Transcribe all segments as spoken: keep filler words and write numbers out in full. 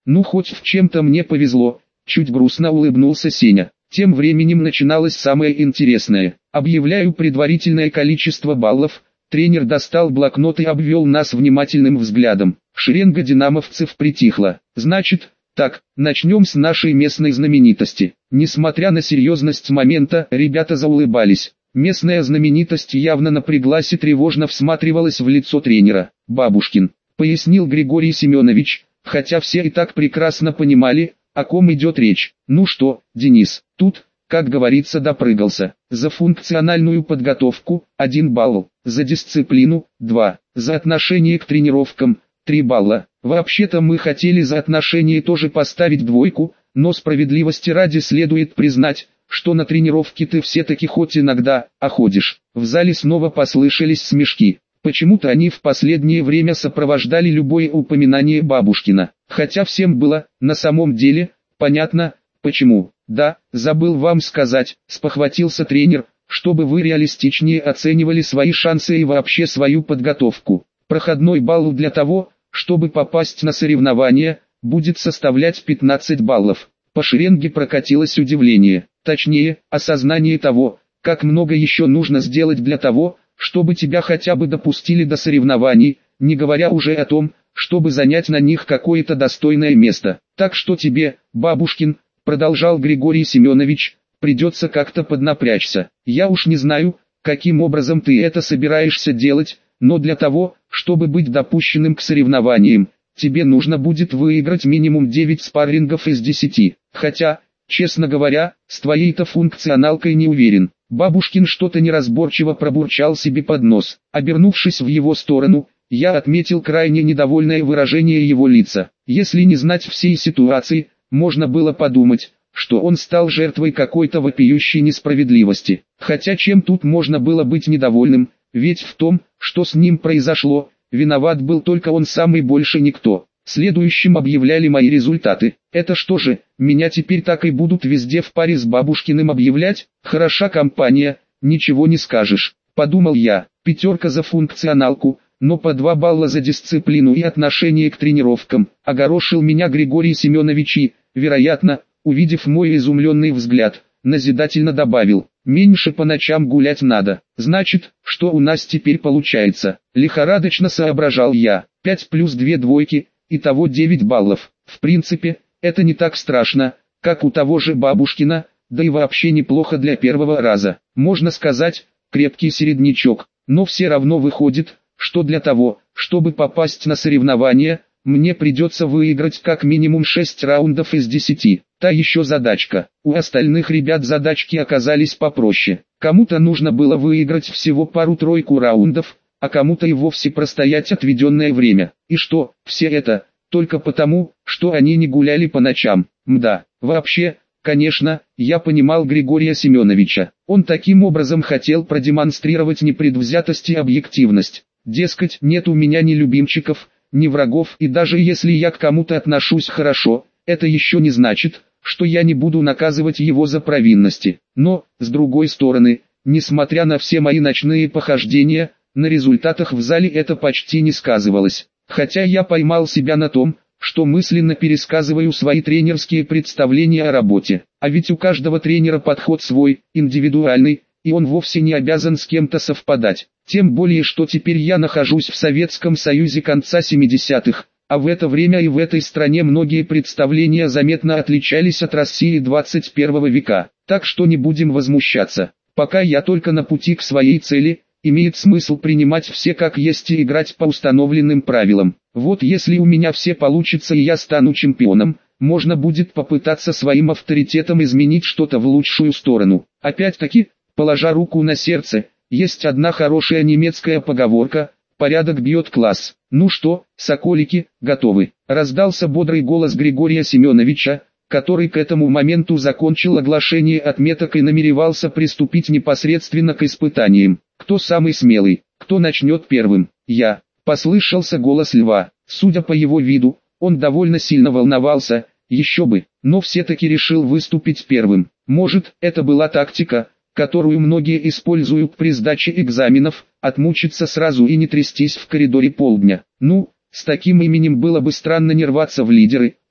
Ну хоть в чем-то мне повезло, чуть грустно улыбнулся Сеня. Тем временем начиналось самое интересное. Объявляю предварительное количество баллов. Тренер достал блокнот и обвел нас внимательным взглядом. Шеренга динамовцев притихла. Значит, так, начнем с нашей местной знаменитости. Несмотря на серьезность момента, ребята заулыбались. Местная знаменитость явно напряглась и тревожно всматривалась в лицо тренера. «Бабушкин», — пояснил Григорий Семенович, хотя все и так прекрасно понимали, о ком идет речь. «Ну что, Денис, тут, как говорится, допрыгался. За функциональную подготовку – один балл, за дисциплину – два, за отношение к тренировкам – три балла. Вообще-то мы хотели за отношение тоже поставить двойку, но справедливости ради следует признать, что на тренировке ты все-таки хоть иногда, а ходишь». В зале снова послышались смешки. Почему-то они в последнее время сопровождали любое упоминание Бабушкина, хотя всем было, на самом деле, понятно, почему. «Да, забыл вам сказать», — спохватился тренер, «чтобы вы реалистичнее оценивали свои шансы и вообще свою подготовку. Проходной балл для того, чтобы попасть на соревнования, будет составлять пятнадцать баллов». По шеренге прокатилось удивление, точнее, осознание того, как много еще нужно сделать для того, чтобы тебя хотя бы допустили до соревнований, не говоря уже о том, чтобы занять на них какое-то достойное место. «Так что тебе, Бабушкин, — продолжал Григорий Семенович, — придется как-то поднапрячься. Я уж не знаю, каким образом ты это собираешься делать, но для того, чтобы быть допущенным к соревнованиям, тебе нужно будет выиграть минимум девять спаррингов из десяти. Хотя, честно говоря, с твоей-то функционалкой не уверен». Бабушкин что-то неразборчиво пробурчал себе под нос. Обернувшись в его сторону, я отметил крайне недовольное выражение его лица. Если не знать всей ситуации, можно было подумать, что он стал жертвой какой-то вопиющей несправедливости. Хотя чем тут можно было быть недовольным, ведь в том, что с ним произошло, виноват был только он сам и больше никто. Следующим объявляли мои результаты. Это что же, меня теперь так и будут везде в паре с Бабушкиным объявлять? Хороша компания, ничего не скажешь, подумал я. Пятерка за функционалку, но по два балла за дисциплину и отношение к тренировкам. Огорошил меня Григорий Семенович и, вероятно, увидев мой изумленный взгляд, назидательно добавил: «Меньше по ночам гулять надо». «Значит, что у нас теперь получается?» Лихорадочно соображал я. пять плюс две двойки. Итого девять баллов. В принципе, это не так страшно, как у того же Бабушкина, да и вообще неплохо для первого раза. Можно сказать, крепкий середнячок. Но все равно выходит, что для того, чтобы попасть на соревнования, мне придется выиграть как минимум шесть раундов из десяти. Та еще задачка. У остальных ребят задачки оказались попроще. Кому-то нужно было выиграть всего пару-тройку раундов, а кому-то и вовсе простоять отведенное время. И что, все это, только потому, что они не гуляли по ночам. Мда, вообще, конечно, я понимал Григория Семеновича. Он таким образом хотел продемонстрировать непредвзятость и объективность. Дескать, нет у меня ни любимчиков, ни врагов, и даже если я к кому-то отношусь хорошо, это еще не значит, что я не буду наказывать его за провинности. Но, с другой стороны, несмотря на все мои ночные похождения, на результатах в зале это почти не сказывалось. Хотя я поймал себя на том, что мысленно пересказываю свои тренерские представления о работе. А ведь у каждого тренера подход свой, индивидуальный, и он вовсе не обязан с кем-то совпадать. Тем более, что теперь я нахожусь в Советском Союзе конца семидесятых, а в это время и в этой стране многие представления заметно отличались от России двадцать первого века. Так что не будем возмущаться. Пока я только на пути к своей цели, имеет смысл принимать все как есть и играть по установленным правилам. Вот если у меня все получится и я стану чемпионом, можно будет попытаться своим авторитетом изменить что-то в лучшую сторону. Опять-таки, положа руку на сердце, есть одна хорошая немецкая поговорка: «Порядок бьет класс». Ну что, соколики, готовы? Раздался бодрый голос Григория Семеновича, который к этому моменту закончил оглашение отметок и намеревался приступить непосредственно к испытаниям. «Кто самый смелый? Кто начнет первым?» «Я», — послышался голос Льва. Судя по его виду, он довольно сильно волновался, еще бы, но все-таки решил выступить первым. Может, это была тактика, которую многие используют при сдаче экзаменов, отмучиться сразу и не трястись в коридоре полдня. Ну, с таким именем было бы странно не рваться в лидеры.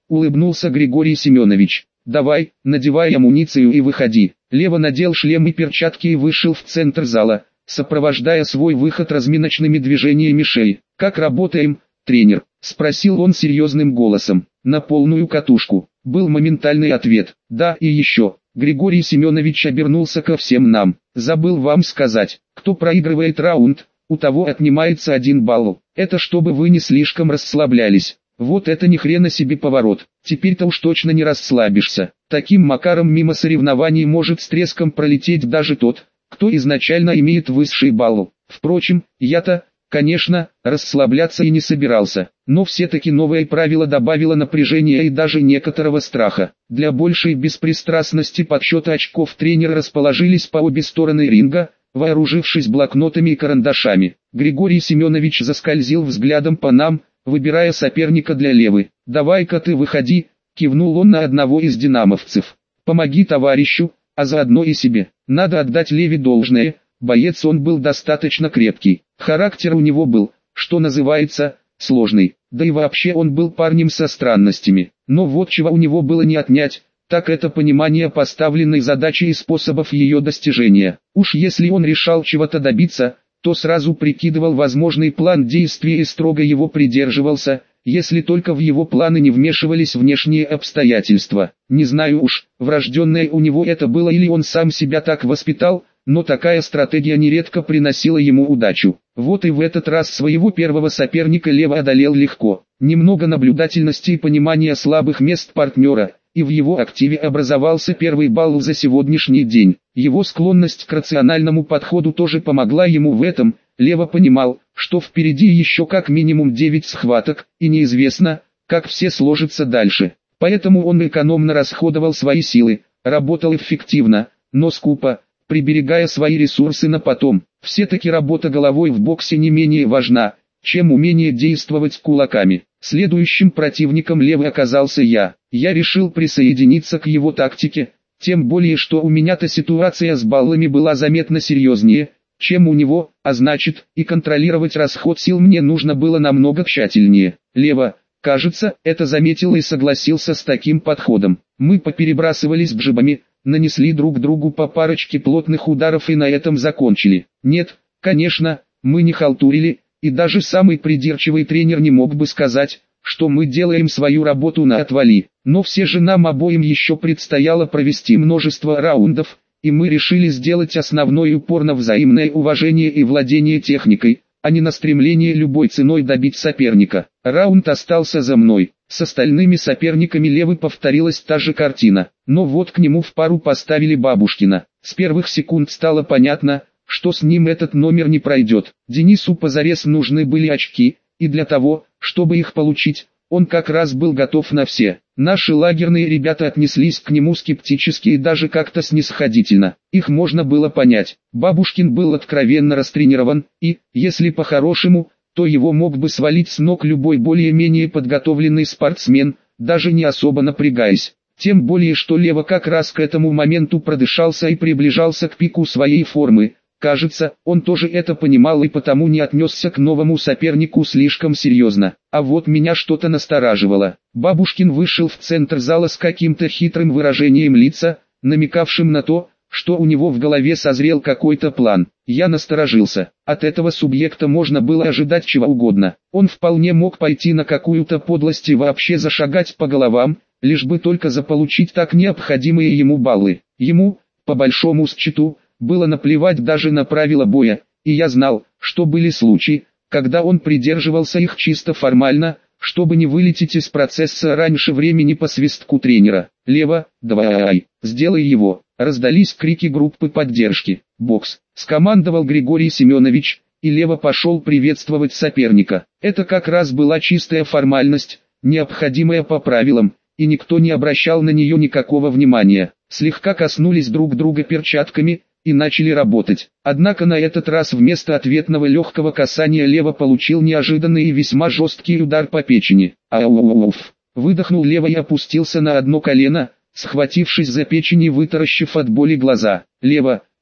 улыбнулся Григорий Семенович. «Давай, надевай амуницию и выходи». Лева надел шлем и перчатки и вышел в центр зала, сопровождая свой выход разминочными движениями шеи. «Как работаем, тренер?» – спросил он серьезным голосом. «На полную катушку», – был моментальный ответ. «Да, и еще». Григорий Семенович обернулся ко всем нам. «Забыл вам сказать, кто проигрывает раунд, у того отнимается один балл. Это чтобы вы не слишком расслаблялись». Вот это ни хрена себе поворот. Теперь-то уж точно не расслабишься. Таким макаром мимо соревнований может с треском пролететь даже тот, кто изначально имеет высший балл. Впрочем, я-то, конечно, расслабляться и не собирался. Но все-таки новое правило добавило напряжения и даже некоторого страха. Для большей беспристрастности подсчета очков тренеры расположились по обе стороны ринга, вооружившись блокнотами и карандашами. Григорий Семенович заскользил взглядом по нам, выбирая соперника для Левы. «Давай-ка ты выходи», — кивнул он на одного из динамовцев. «Помоги товарищу, а заодно и себе». Надо отдать Леве должное, боец он был достаточно крепкий. Характер у него был, что называется, сложный. Да и вообще он был парнем со странностями. Но вот чего у него было не отнять, так это понимание поставленной задачи и способов ее достижения. Уж если он решал чего-то добиться, то сразу прикидывал возможный план действий и строго его придерживался, если только в его планы не вмешивались внешние обстоятельства. Не знаю уж, врожденное у него это было или он сам себя так воспитал, но такая стратегия нередко приносила ему удачу. Вот и в этот раз своего первого соперника Лева одолел легко. Немного наблюдательности и понимания слабых мест партнера, и в его активе образовался первый балл за сегодняшний день. Его склонность к рациональному подходу тоже помогла ему в этом. Лева понимал, что впереди еще как минимум девять схваток, и неизвестно, как все сложатся дальше. Поэтому он экономно расходовал свои силы, работал эффективно, но скупо, приберегая свои ресурсы на потом. Все-таки работа головой в боксе не менее важна, чем умение действовать кулаками. Следующим противником Левы оказался я. Я решил присоединиться к его тактике, тем более что у меня-то ситуация с баллами была заметно серьезнее, чем у него, а значит, и контролировать расход сил мне нужно было намного тщательнее. Лева, кажется, это заметил и согласился с таким подходом. Мы поперебрасывались джибами, нанесли друг другу по парочке плотных ударов и на этом закончили. Нет, конечно, мы не халтурили, и даже самый придирчивый тренер не мог бы сказать, что мы делаем свою работу на отвали. Но все же нам обоим еще предстояло провести множество раундов, и мы решили сделать основной упор на взаимное уважение и владение техникой, а не на стремление любой ценой добить соперника. Раунд остался за мной. С остальными соперниками Левы повторилась та же картина, но вот к нему в пару поставили Бабушкина. С первых секунд стало понятно, что с ним этот номер не пройдет. Денису позарез нужны были очки, и для того, чтобы их получить, он как раз был готов на все. Наши лагерные ребята отнеслись к нему скептически и даже как-то снисходительно. Их можно было понять. Бабушкин был откровенно растренирован, и, если по-хорошему, то его мог бы свалить с ног любой более-менее подготовленный спортсмен, даже не особо напрягаясь. Тем более что Лева как раз к этому моменту продышался и приближался к пику своей формы. Кажется, он тоже это понимал и потому не отнесся к новому сопернику слишком серьезно. А вот меня что-то настораживало. Бабушкин вышел в центр зала с каким-то хитрым выражением лица, намекавшим на то, что у него в голове созрел какой-то план. Я насторожился. От этого субъекта можно было ожидать чего угодно. Он вполне мог пойти на какую-то подлость и вообще зашагать по головам, лишь бы только заполучить так необходимые ему баллы. Ему, по большому счету, было наплевать даже на правила боя, и я знал, что были случаи, когда он придерживался их чисто формально, чтобы не вылететь из процесса раньше времени по свистку тренера. «Лева, давай, сделай его!» Раздались крики группы поддержки. «Бокс!» — скомандовал Григорий Семенович, и Лева пошел приветствовать соперника. Это как раз была чистая формальность, необходимая по правилам, и никто не обращал на нее никакого внимания. Слегка коснулись друг друга перчатками и начали работать. Однако на этот раз вместо ответного легкого касания Лева получил неожиданный и весьма жесткий удар по печени. «Ауф!» — выдохнул Лева и опустился на одно колено, схватившись за печень и вытаращив от боли глаза. «Лева,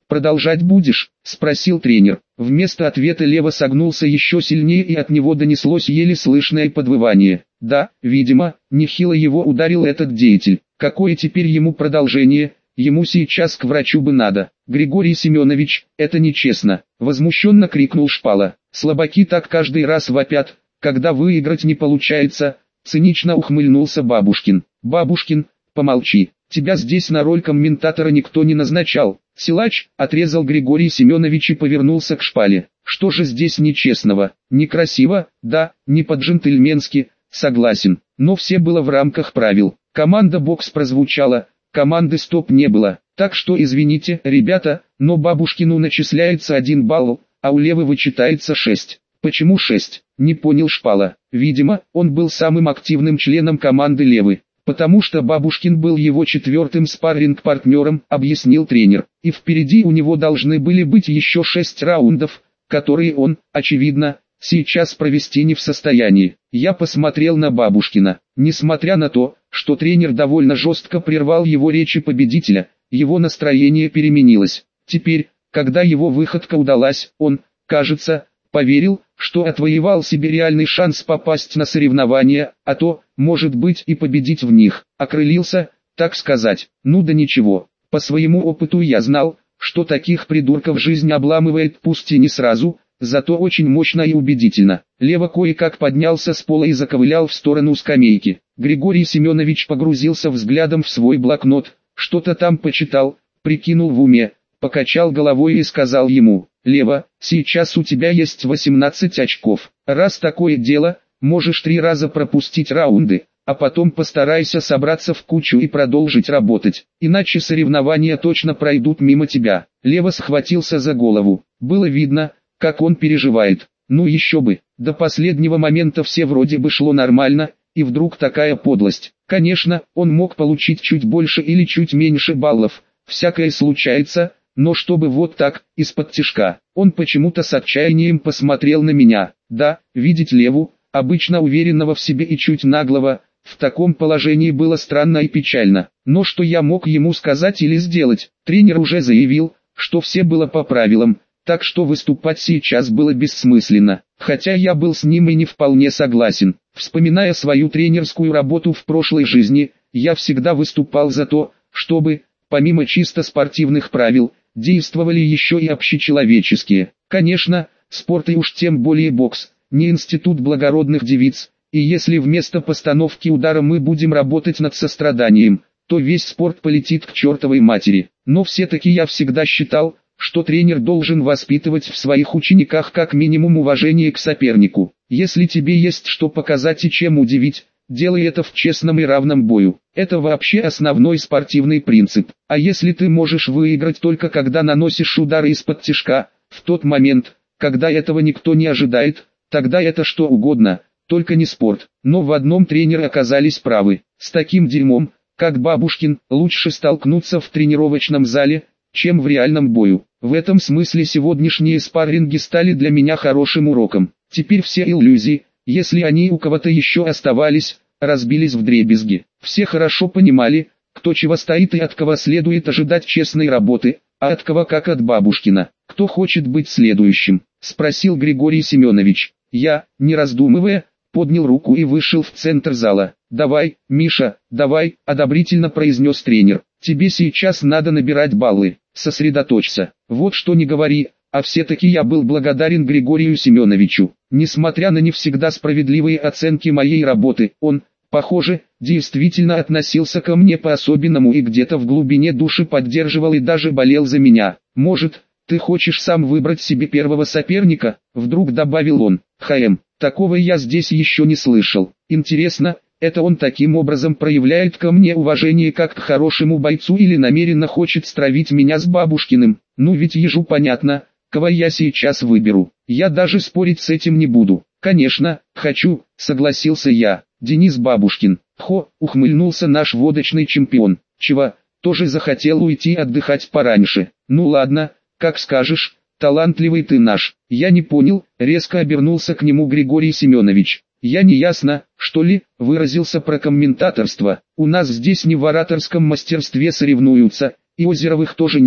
«Продолжать будешь?» – спросил тренер. Вместо ответа Лева согнулся еще сильнее, и от него донеслось еле слышное подвывание. Да, видимо, нехило его ударил этот деятель. Какое теперь ему продолжение? Ему сейчас к врачу бы надо. «Григорий Семенович, это нечестно!» – возмущенно крикнул Шпала. «Слабаки так каждый раз вопят, когда выиграть не получается!» – цинично ухмыльнулся Бабушкин. «Бабушкин, помолчи, тебя здесь на роль комментатора никто не назначал!» «Силач», — отрезал Григорий Семенович и повернулся к Шпале. «Что же здесь нечестного? Некрасиво, да, не по-джентльменски, согласен, но все было в рамках правил. Команда бокс прозвучала, команды стоп не было, так что извините, ребята, но Бабушкину начисляется один балл, а у Левы вычитается шесть». «Почему шесть?» — не понял Шпала. Видимо, он был самым активным членом команды Левы. «Потому что Бабушкин был его четвертым спарринг-партнером», — объяснил тренер. «И впереди у него должны были быть еще шесть раундов, которые он, очевидно, сейчас провести не в состоянии». Я посмотрел на Бабушкина. Несмотря на то, что тренер довольно жестко прервал его речи победителя, его настроение переменилось. Теперь, когда его выходка удалась, он, кажется, поверил, что отвоевал себе реальный шанс попасть на соревнования, а то, может быть, и победить в них. Окрылился, так сказать. Ну да ничего, по своему опыту я знал, что таких придурков жизнь обламывает пусть и не сразу, зато очень мощно и убедительно. Лева кое-как поднялся с пола и заковылял в сторону скамейки. Григорий Семенович погрузился взглядом в свой блокнот, что-то там почитал, прикинул в уме, покачал головой и сказал ему: «Лева, сейчас у тебя есть восемнадцать очков. Раз такое дело, можешь три раза пропустить раунды, а потом постарайся собраться в кучу и продолжить работать, иначе соревнования точно пройдут мимо тебя». Лева схватился за голову. Было видно, как он переживает. Ну еще бы, до последнего момента все вроде бы шло нормально, и вдруг такая подлость. Конечно, он мог получить чуть больше или чуть меньше баллов, всякое случается. Но чтобы вот так, из-под тишка, он почему-то с отчаянием посмотрел на меня. Да, видеть Леву, обычно уверенного в себе и чуть наглого, в таком положении было странно и печально. Но что я мог ему сказать или сделать? Тренер уже заявил, что все было по правилам, так что выступать сейчас было бессмысленно. Хотя я был с ним и не вполне согласен. Вспоминая свою тренерскую работу в прошлой жизни, я всегда выступал за то, чтобы, помимо чисто спортивных правил, действовали еще и общечеловеческие. Конечно, спорт и уж тем более бокс, не институт благородных девиц, и если вместо постановки удара мы будем работать над состраданием, то весь спорт полетит к чертовой матери. Но все-таки я всегда считал, что тренер должен воспитывать в своих учениках как минимум уважение к сопернику. Если тебе есть что показать и чем удивить, делай это в честном и равном бою. Это вообще основной спортивный принцип. А если ты можешь выиграть только когда наносишь удары из-под тишка, в тот момент, когда этого никто не ожидает, тогда это что угодно, только не спорт. Но в одном тренеры оказались правы. С таким дерьмом, как Бабушкин, лучше столкнуться в тренировочном зале, чем в реальном бою. В этом смысле сегодняшние спарринги стали для меня хорошим уроком. Теперь все иллюзии, если они у кого-то еще оставались, разбились вдребезги. Все хорошо понимали, кто чего стоит и от кого следует ожидать честной работы, а от кого как от Бабушкина. «Кто хочет быть следующим?» – спросил Григорий Семенович. Я, не раздумывая, поднял руку и вышел в центр зала. «Давай, Миша, давай», – одобрительно произнес тренер. «Тебе сейчас надо набирать баллы, сосредоточься». Вот что не говори, а все-таки я был благодарен Григорию Семеновичу. Несмотря на не всегда справедливые оценки моей работы, он, похоже, действительно относился ко мне по-особенному и где-то в глубине души поддерживал и даже болел за меня. «Может, ты хочешь сам выбрать себе первого соперника?» — вдруг добавил он. «Хм, такого я здесь еще не слышал. Интересно, это он таким образом проявляет ко мне уважение как к хорошему бойцу или намеренно хочет стравить меня с Бабушкиным? Ну ведь ежу понятно, кого я сейчас выберу. Я даже спорить с этим не буду». «Конечно, хочу», — согласился я. «Денис Бабушкин». «Хо», — ухмыльнулся наш водочный чемпион. «Чего, тоже захотел уйти отдыхать пораньше? Ну ладно, как скажешь, талантливый ты наш». «Я не понял», — резко обернулся к нему Григорий Семенович. «Я неясно, что ли, выразился про комментаторство. У нас здесь не в ораторском мастерстве соревнуются, и Озеровых тоже нет,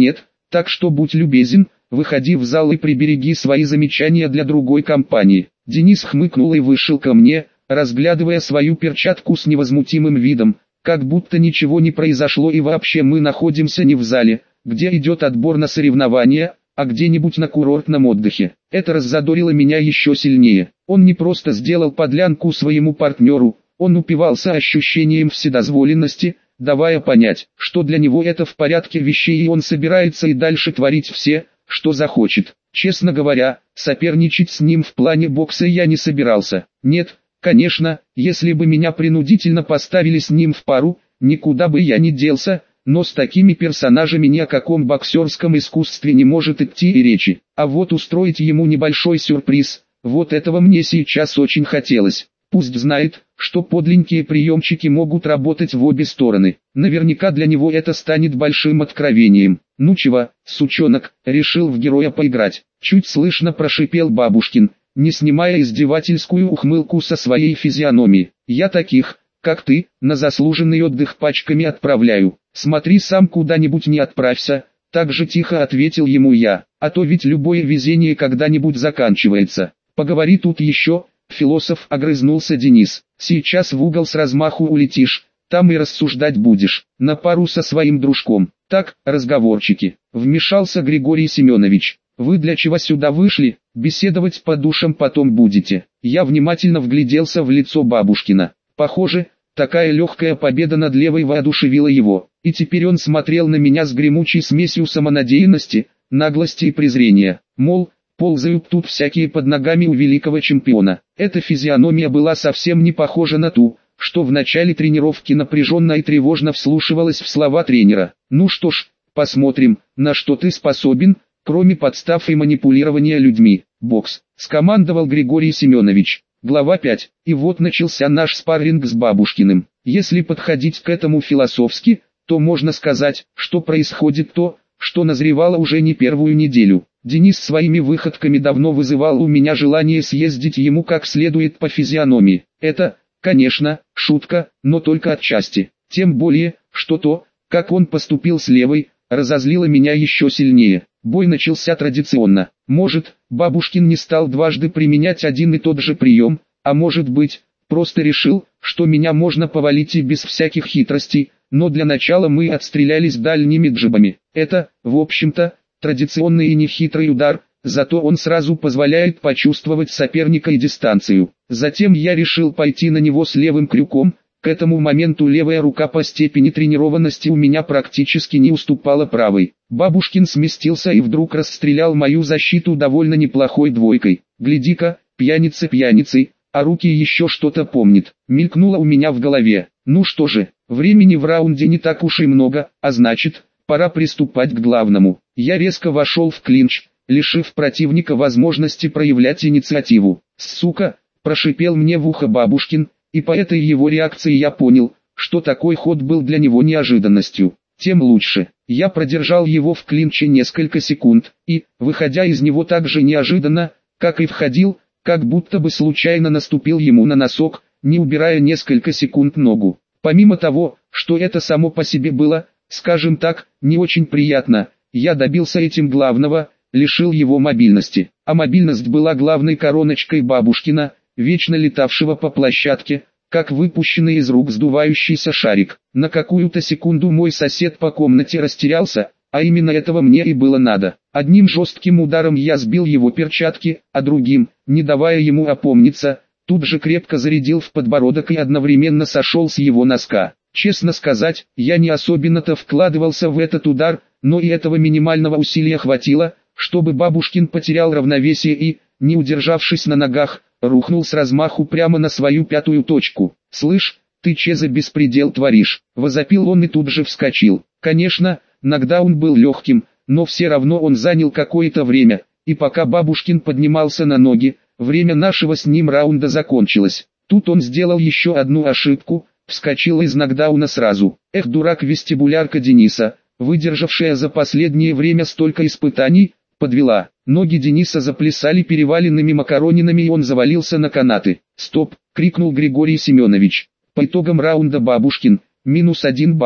Так что будь любезен, выходи в зал и прибереги свои замечания для другой компании. Денис хмыкнул и вышел ко мне, разглядывая свою перчатку с невозмутимым видом, как будто ничего не произошло и вообще мы находимся не в зале, где идет отбор на соревнования, а где-нибудь на курортном отдыхе. Это раззадорило меня еще сильнее. Он не просто сделал подлянку своему партнеру, он упивался ощущением вседозволенности, давая понять, что для него это в порядке вещей и он собирается и дальше творить все, что захочет. Честно говоря, соперничать с ним в плане бокса я не собирался. Нет, конечно, если бы меня принудительно поставили с ним в пару, никуда бы я не делся, но с такими персонажами ни о каком боксерском искусстве не может идти и речи. А вот устроить ему небольшой сюрприз, вот этого мне сейчас очень хотелось. Пусть знает, что подленькие приемчики могут работать в обе стороны. Наверняка для него это станет большим откровением. Ну чего, сучонок, решил в героя поиграть. Чуть слышно прошипел Бабушкин, не снимая издевательскую ухмылку со своей физиономии. Я таких, как ты, на заслуженный отдых пачками отправляю. Смотри сам куда-нибудь не отправься. Так же тихо ответил ему я, а то ведь любое везение когда-нибудь заканчивается. Поговори тут еще. Философ, огрызнулся Денис. Сейчас в угол с размаху улетишь, там и рассуждать будешь, на пару со своим дружком. Так, разговорчики. Вмешался Григорий Семенович. Вы для чего сюда вышли? Беседовать по душам потом будете. Я внимательно вгляделся в лицо Бабушкина. Похоже, такая легкая победа над левой воодушевила его. И теперь он смотрел на меня с гремучей смесью самонадеянности, наглости и презрения. Мол, ползают тут всякие под ногами у великого чемпиона. Эта физиономия была совсем не похожа на ту, что в начале тренировки напряженно и тревожно вслушивалась в слова тренера. Ну что ж, посмотрим, на что ты способен, кроме подстав и манипулирования людьми. Бокс, скомандовал Григорий Семенович. Глава пять. И вот начался наш спарринг с Бабушкиным. Если подходить к этому философски, то можно сказать, что происходит то, что назревало уже не первую неделю. Денис своими выходками давно вызывал у меня желание съездить ему как следует по физиономии. Это, конечно, шутка, но только отчасти. Тем более, что то, как он поступил с левой, разозлило меня еще сильнее. Бой начался традиционно. Может, Бабушкин не стал дважды применять один и тот же прием, а может быть, просто решил, что меня можно повалить и без всяких хитростей, но для начала мы отстрелялись дальними джебами. Это, в общем-то, традиционный и нехитрый удар, зато он сразу позволяет почувствовать соперника и дистанцию. Затем я решил пойти на него с левым крюком. К этому моменту левая рука по степени тренированности у меня практически не уступала правой. Бабушкин сместился и вдруг расстрелял мою защиту довольно неплохой двойкой. Гляди-ка, пьяница пьяницей, а руки еще что-то помнит. Мелькнуло у меня в голове. Ну что же, времени в раунде не так уж и много, а значит, пора приступать к главному. Я резко вошел в клинч, лишив противника возможности проявлять инициативу. «Сука!» – прошипел мне в ухо Бабушкин, и по этой его реакции я понял, что такой ход был для него неожиданностью. Тем лучше. Я продержал его в клинче несколько секунд, и, выходя из него так же неожиданно, как и входил, как будто бы случайно наступил ему на носок, не убирая несколько секунд ногу. Помимо того, что это само по себе было, скажем так, не очень приятно, я добился этим главного, лишил его мобильности. А мобильность была главной короночкой Бабушкина, вечно летавшего по площадке, как выпущенный из рук сдувающийся шарик. На какую-то секунду мой сосед по комнате растерялся, а именно этого мне и было надо. Одним жестким ударом я сбил его перчатки, а другим, не давая ему опомниться, тут же крепко зарядил в подбородок и одновременно сошел с его носка. Честно сказать, я не особенно-то вкладывался в этот удар, но и этого минимального усилия хватило, чтобы Бабушкин потерял равновесие и, не удержавшись на ногах, рухнул с размаху прямо на свою пятую точку. «Слышь, ты че за беспредел творишь?» – возопил он и тут же вскочил. Конечно, нокдаун был легким, но все равно он занял какое-то время, и пока Бабушкин поднимался на ноги, время нашего с ним раунда закончилось. Тут он сделал еще одну ошибку, вскочил из нокдауна сразу. Эх, дурак-вестибулярка Дениса, выдержавшая за последнее время столько испытаний, подвела. Ноги Дениса заплясали переваленными макаронинами и он завалился на канаты. «Стоп!» — крикнул Григорий Семенович. По итогам раунда Бабушкин, минус один балл.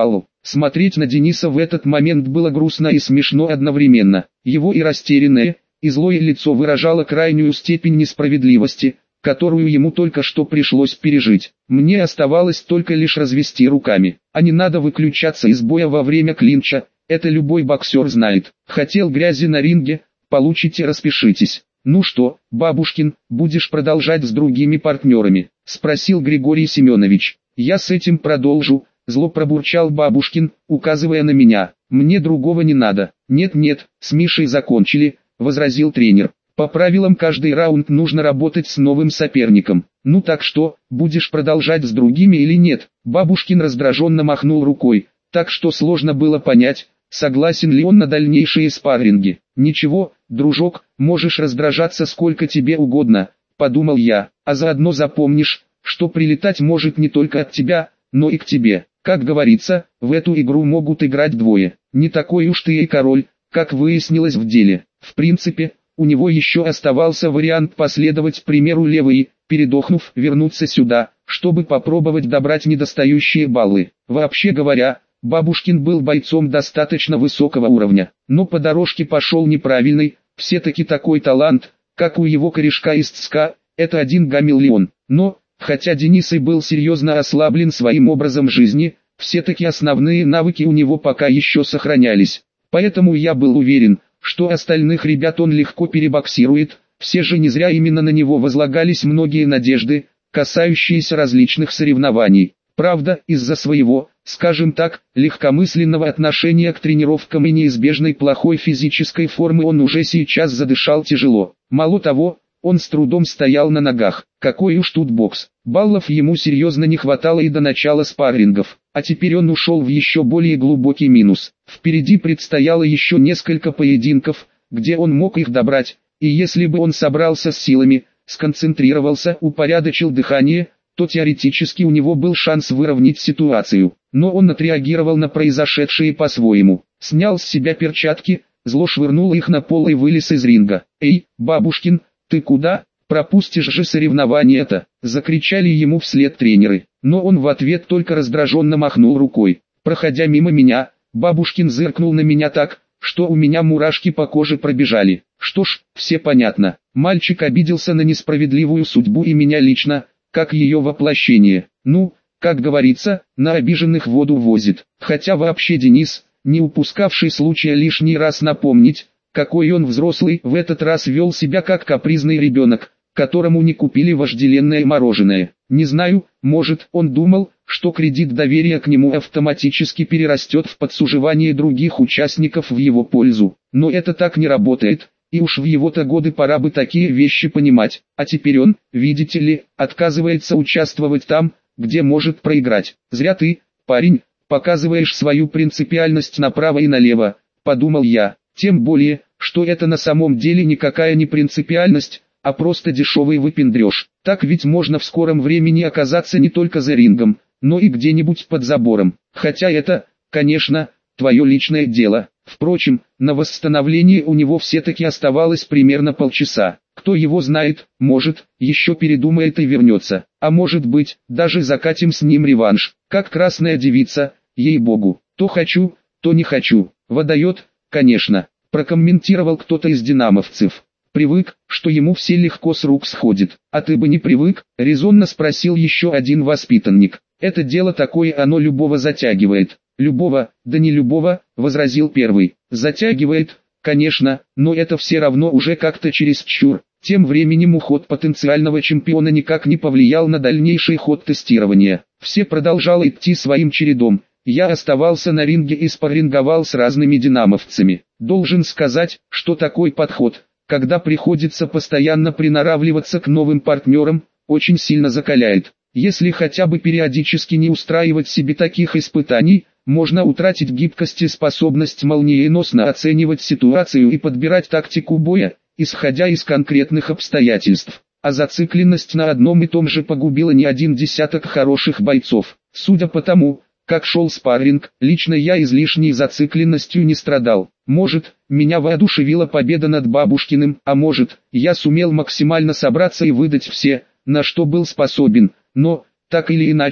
Смотреть на Дениса в этот момент было грустно и смешно одновременно. Его и растерянное, и злое лицо выражало крайнюю степень несправедливости, которую ему только что пришлось пережить. Мне оставалось только лишь развести руками. А не надо выключаться из боя во время клинча, это любой боксер знает. Хотел грязи на ринге, получите, распишитесь. «Ну что, Бабушкин, будешь продолжать с другими партнерами?» – спросил Григорий Семенович. «Я с этим продолжу», – зло пробурчал Бабушкин, указывая на меня. «Мне другого не надо». «Нет-нет, с Мишей закончили», – возразил тренер. «По правилам каждый раунд нужно работать с новым соперником. Ну так что, будешь продолжать с другими или нет?» Бабушкин раздраженно махнул рукой, так что сложно было понять, согласен ли он на дальнейшие спарринги. «Ничего, дружок, можешь раздражаться сколько тебе угодно», — подумал я, «а заодно запомнишь, что прилетать может не только от тебя, но и к тебе. Как говорится, в эту игру могут играть двое. Не такой уж ты и король, как выяснилось в деле». В принципе, у него еще оставался вариант последовать примеру Лева и, передохнув, вернуться сюда, чтобы попробовать добрать недостающие баллы. Вообще говоря, Бабушкин был бойцом достаточно высокого уровня, но по дорожке пошел неправильный, все-таки такой талант, как у его корешка из ЦСКА, это один гамиллион. Но, хотя Денис и был серьезно ослаблен своим образом жизни, все-таки основные навыки у него пока еще сохранялись. Поэтому я был уверен, что остальных ребят он легко перебоксирует, все же не зря именно на него возлагались многие надежды, касающиеся различных соревнований. Правда, из-за своего, скажем так, легкомысленного отношения к тренировкам и неизбежной плохой физической формы он уже сейчас задышал тяжело. Мало того, он с трудом стоял на ногах. Какой уж тут бокс. Баллов ему серьезно не хватало и до начала спаррингов. А теперь он ушел в еще более глубокий минус. Впереди предстояло еще несколько поединков, где он мог их добрать, и если бы он собрался с силами, сконцентрировался, упорядочил дыхание, то теоретически у него был шанс выровнять ситуацию. Но он отреагировал на произошедшее по-своему. Снял с себя перчатки, зло швырнул их на пол и вылез из ринга. «Эй, Бабушкин, ты куда? Пропустишь же соревнование-то!» — закричали ему вслед тренеры. Но он в ответ только раздраженно махнул рукой. Проходя мимо меня, Бабушкин зыркнул на меня так, что у меня мурашки по коже пробежали. Что ж, все понятно. Мальчик обиделся на несправедливую судьбу и меня лично, как ее воплощение. Ну, как говорится, на обиженных воду возит. Хотя вообще Денис, не упускавший случая лишний раз напомнить, какой он взрослый, в этот раз вел себя как капризный ребенок, которому не купили вожделенное мороженое. Не знаю, может, он думал, что кредит доверия к нему автоматически перерастет в подсуживание других участников в его пользу. Но это так не работает, и уж в его-то годы пора бы такие вещи понимать. А теперь он, видите ли, отказывается участвовать там, где может проиграть. Зря ты, парень, показываешь свою принципиальность направо и налево, подумал я. Тем более, что это на самом деле никакая не принципиальность, а просто дешевый выпендреж. Так ведь можно в скором времени оказаться не только за рингом, но и где-нибудь под забором. Хотя это, конечно, твое личное дело. Впрочем, на восстановление у него все-таки оставалось примерно полчаса. Кто его знает, может, еще передумает и вернется. А может быть, даже закатим с ним реванш. Как красная девица, ей-богу. То хочу, то не хочу. Водает, конечно, прокомментировал кто-то из динамовцев. Привык, что ему все легко с рук сходит. А ты бы не привык? Резонно спросил еще один воспитанник. Это дело такое, оно любого затягивает. Любого, да не любого, возразил первый. Затягивает, конечно, но это все равно уже как-то чересчур. Тем временем уход потенциального чемпиона никак не повлиял на дальнейший ход тестирования. Все продолжало идти своим чередом. Я оставался на ринге и спарринговал с разными динамовцами. Должен сказать, что такой подход, когда приходится постоянно приноравливаться к новым партнерам, очень сильно закаляет. Если хотя бы периодически не устраивать себе таких испытаний, можно утратить гибкость и способность молниеносно оценивать ситуацию и подбирать тактику боя, исходя из конкретных обстоятельств. А зацикленность на одном и том же погубила не один десяток хороших бойцов. Судя по тому, как шел спарринг, лично я излишней зацикленностью не страдал. Может, меня воодушевила победа над Бабушкиным, а может, я сумел максимально собраться и выдать все, на что был способен. Но, так или иначе,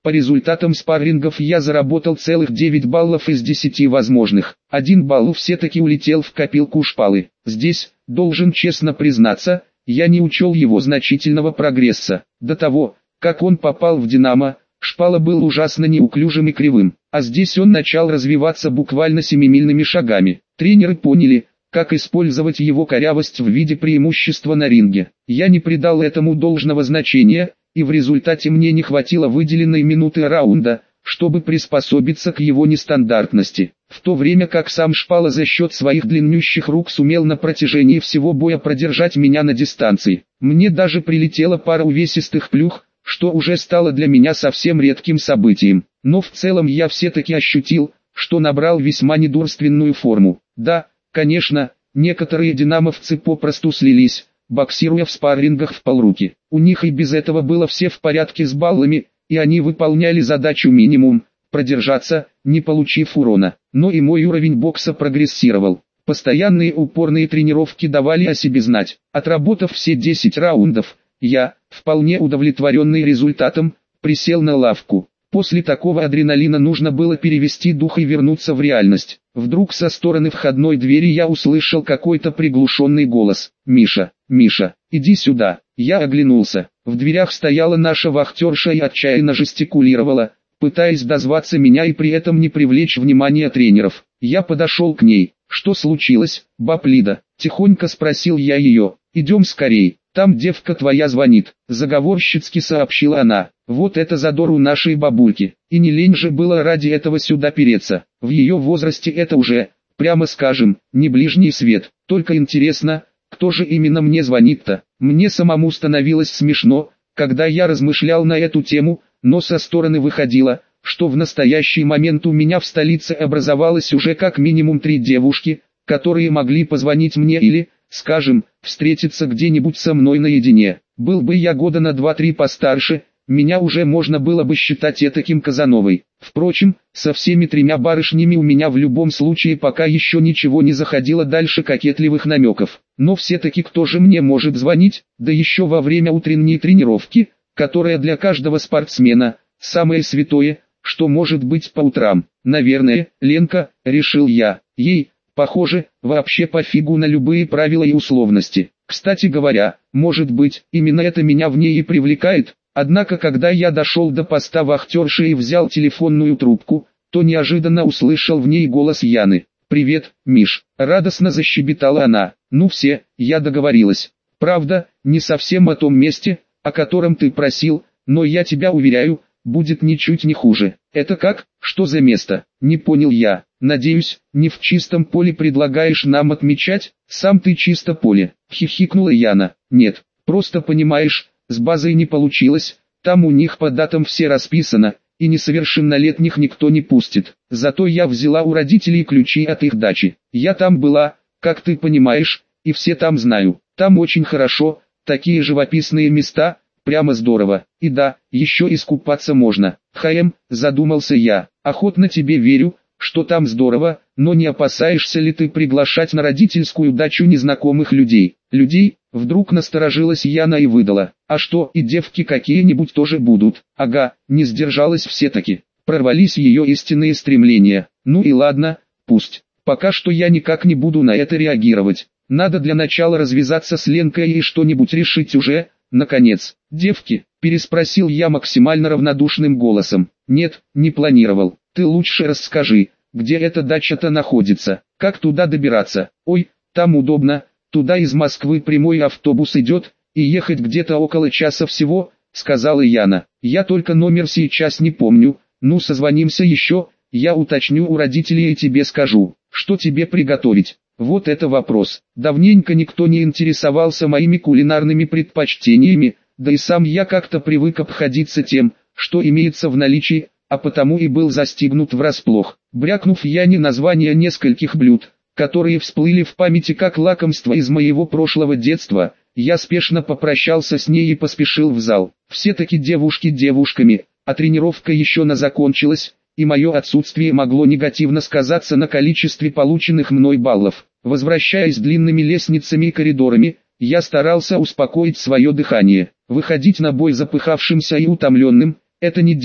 По результатам спаррингов я заработал целых девять баллов из десяти возможных. Один балл все-таки улетел в копилку шпалы. Здесь, должен честно признаться, я не учел его значительного прогресса. До того, как он попал в «Динамо», шпала был ужасно неуклюжим и кривым, а здесь он начал развиваться буквально семимильными шагами. Тренеры поняли, как использовать его корявость в виде преимущества на ринге. Я не придал этому должного значения, и в результате мне не хватило выделенной минуты раунда, чтобы приспособиться к его нестандартности. В то время как сам Шпала за счет своих длиннющих рук сумел на протяжении всего боя продержать меня на дистанции. Мне даже прилетела пара увесистых плюх, что уже стало для меня совсем редким событием. Но в целом я все-таки ощутил, что набрал весьма недурственную форму. Да, конечно, некоторые динамовцы попросту слились, боксируя в спаррингах в полруки. У них и без этого было все в порядке с баллами, и они выполняли задачу минимум – продержаться, не получив урона. Но и мой уровень бокса прогрессировал. Постоянные упорные тренировки давали о себе знать. Отработав все десять раундов, я, вполне удовлетворенный результатом, присел на лавку. После такого адреналина нужно было перевести дух и вернуться в реальность. Вдруг со стороны входной двери я услышал какой-то приглушенный голос. «Миша, Миша, иди сюда». Я оглянулся. В дверях стояла наша вахтерша и отчаянно жестикулировала, пытаясь дозваться меня и при этом не привлечь внимание тренеров. Я подошел к ней. «Что случилось, баб Лида?» – тихонько спросил я ее. «Идем скорей, там девка твоя звонит», – заговорщицки сообщила она. Вот это задор у нашей бабульки, и не лень же было ради этого сюда переться. В ее возрасте это уже, прямо скажем, не ближний свет. Только интересно, кто же именно мне звонит-то? Мне самому становилось смешно, когда я размышлял на эту тему, но со стороны выходило, что в настоящий момент у меня в столице образовалось уже как минимум три девушки, которые могли позвонить мне или, скажем, встретиться где-нибудь со мной наедине. Был бы я года на два-три постарше, меня уже можно было бы считать этаким Казановой. Впрочем, со всеми тремя барышнями у меня в любом случае пока еще ничего не заходило дальше кокетливых намеков. Но все-таки кто же мне может звонить, да еще во время утренней тренировки, которая для каждого спортсмена самое святое, что может быть по утрам. Наверное, Ленка, решил я. Ей, похоже, вообще пофигу на любые правила и условности. Кстати говоря, может быть, именно это меня в ней и привлекает. Однако когда я дошел до поста вахтерши и взял телефонную трубку, то неожиданно услышал в ней голос Яны. «Привет, Миш», — радостно защебетала она. «Ну все, я договорилась. Правда, не совсем о том месте, о котором ты просил, но я тебя уверяю, будет ничуть не хуже». «Это как? Что за место?» — не понял я. «Надеюсь, не в чистом поле предлагаешь нам отмечать? Сам ты чисто поле», — хихикнула Яна. «Нет, просто понимаешь, с базой не получилось, там у них по датам все расписано, и несовершеннолетних никто не пустит. Зато я взяла у родителей ключи от их дачи. Я там была, как ты понимаешь, и все там знаю. Там очень хорошо, такие живописные места, прямо здорово. И да, еще искупаться можно». «Хм», задумался я, «охотно тебе верю, что там здорово, но не опасаешься ли ты приглашать на родительскую дачу незнакомых людей?» «Людей?» Вдруг насторожилась Яна и выдала. «А что, и девки какие-нибудь тоже будут?» «Ага», не сдержалась все-таки. Прорвались ее истинные стремления. «Ну и ладно, пусть. Пока что я никак не буду на это реагировать. Надо для начала развязаться с Ленкой и что-нибудь решить уже, наконец». «Девки?» – переспросил я максимально равнодушным голосом. «Нет, не планировал. Ты лучше расскажи, где эта дача-то находится, как туда добираться?» «Ой, там удобно. Туда из Москвы прямой автобус идет, и ехать где-то около часа всего», — сказала Яна. «Я только номер сейчас не помню, ну созвонимся еще, я уточню у родителей и тебе скажу, что тебе приготовить». Вот это вопрос. Давненько никто не интересовался моими кулинарными предпочтениями, да и сам я как-то привык обходиться тем, что имеется в наличии, а потому и был застигнут врасплох. Брякнув Яне название нескольких блюд, которые всплыли в памяти как лакомство из моего прошлого детства, я спешно попрощался с ней и поспешил в зал. Все-таки девушки девушками, а тренировка еще не закончилась, и мое отсутствие могло негативно сказаться на количестве полученных мной баллов. Возвращаясь длинными лестницами и коридорами, я старался успокоить свое дыхание. Выходить на бой запыхавшимся и утомленным – это не дело,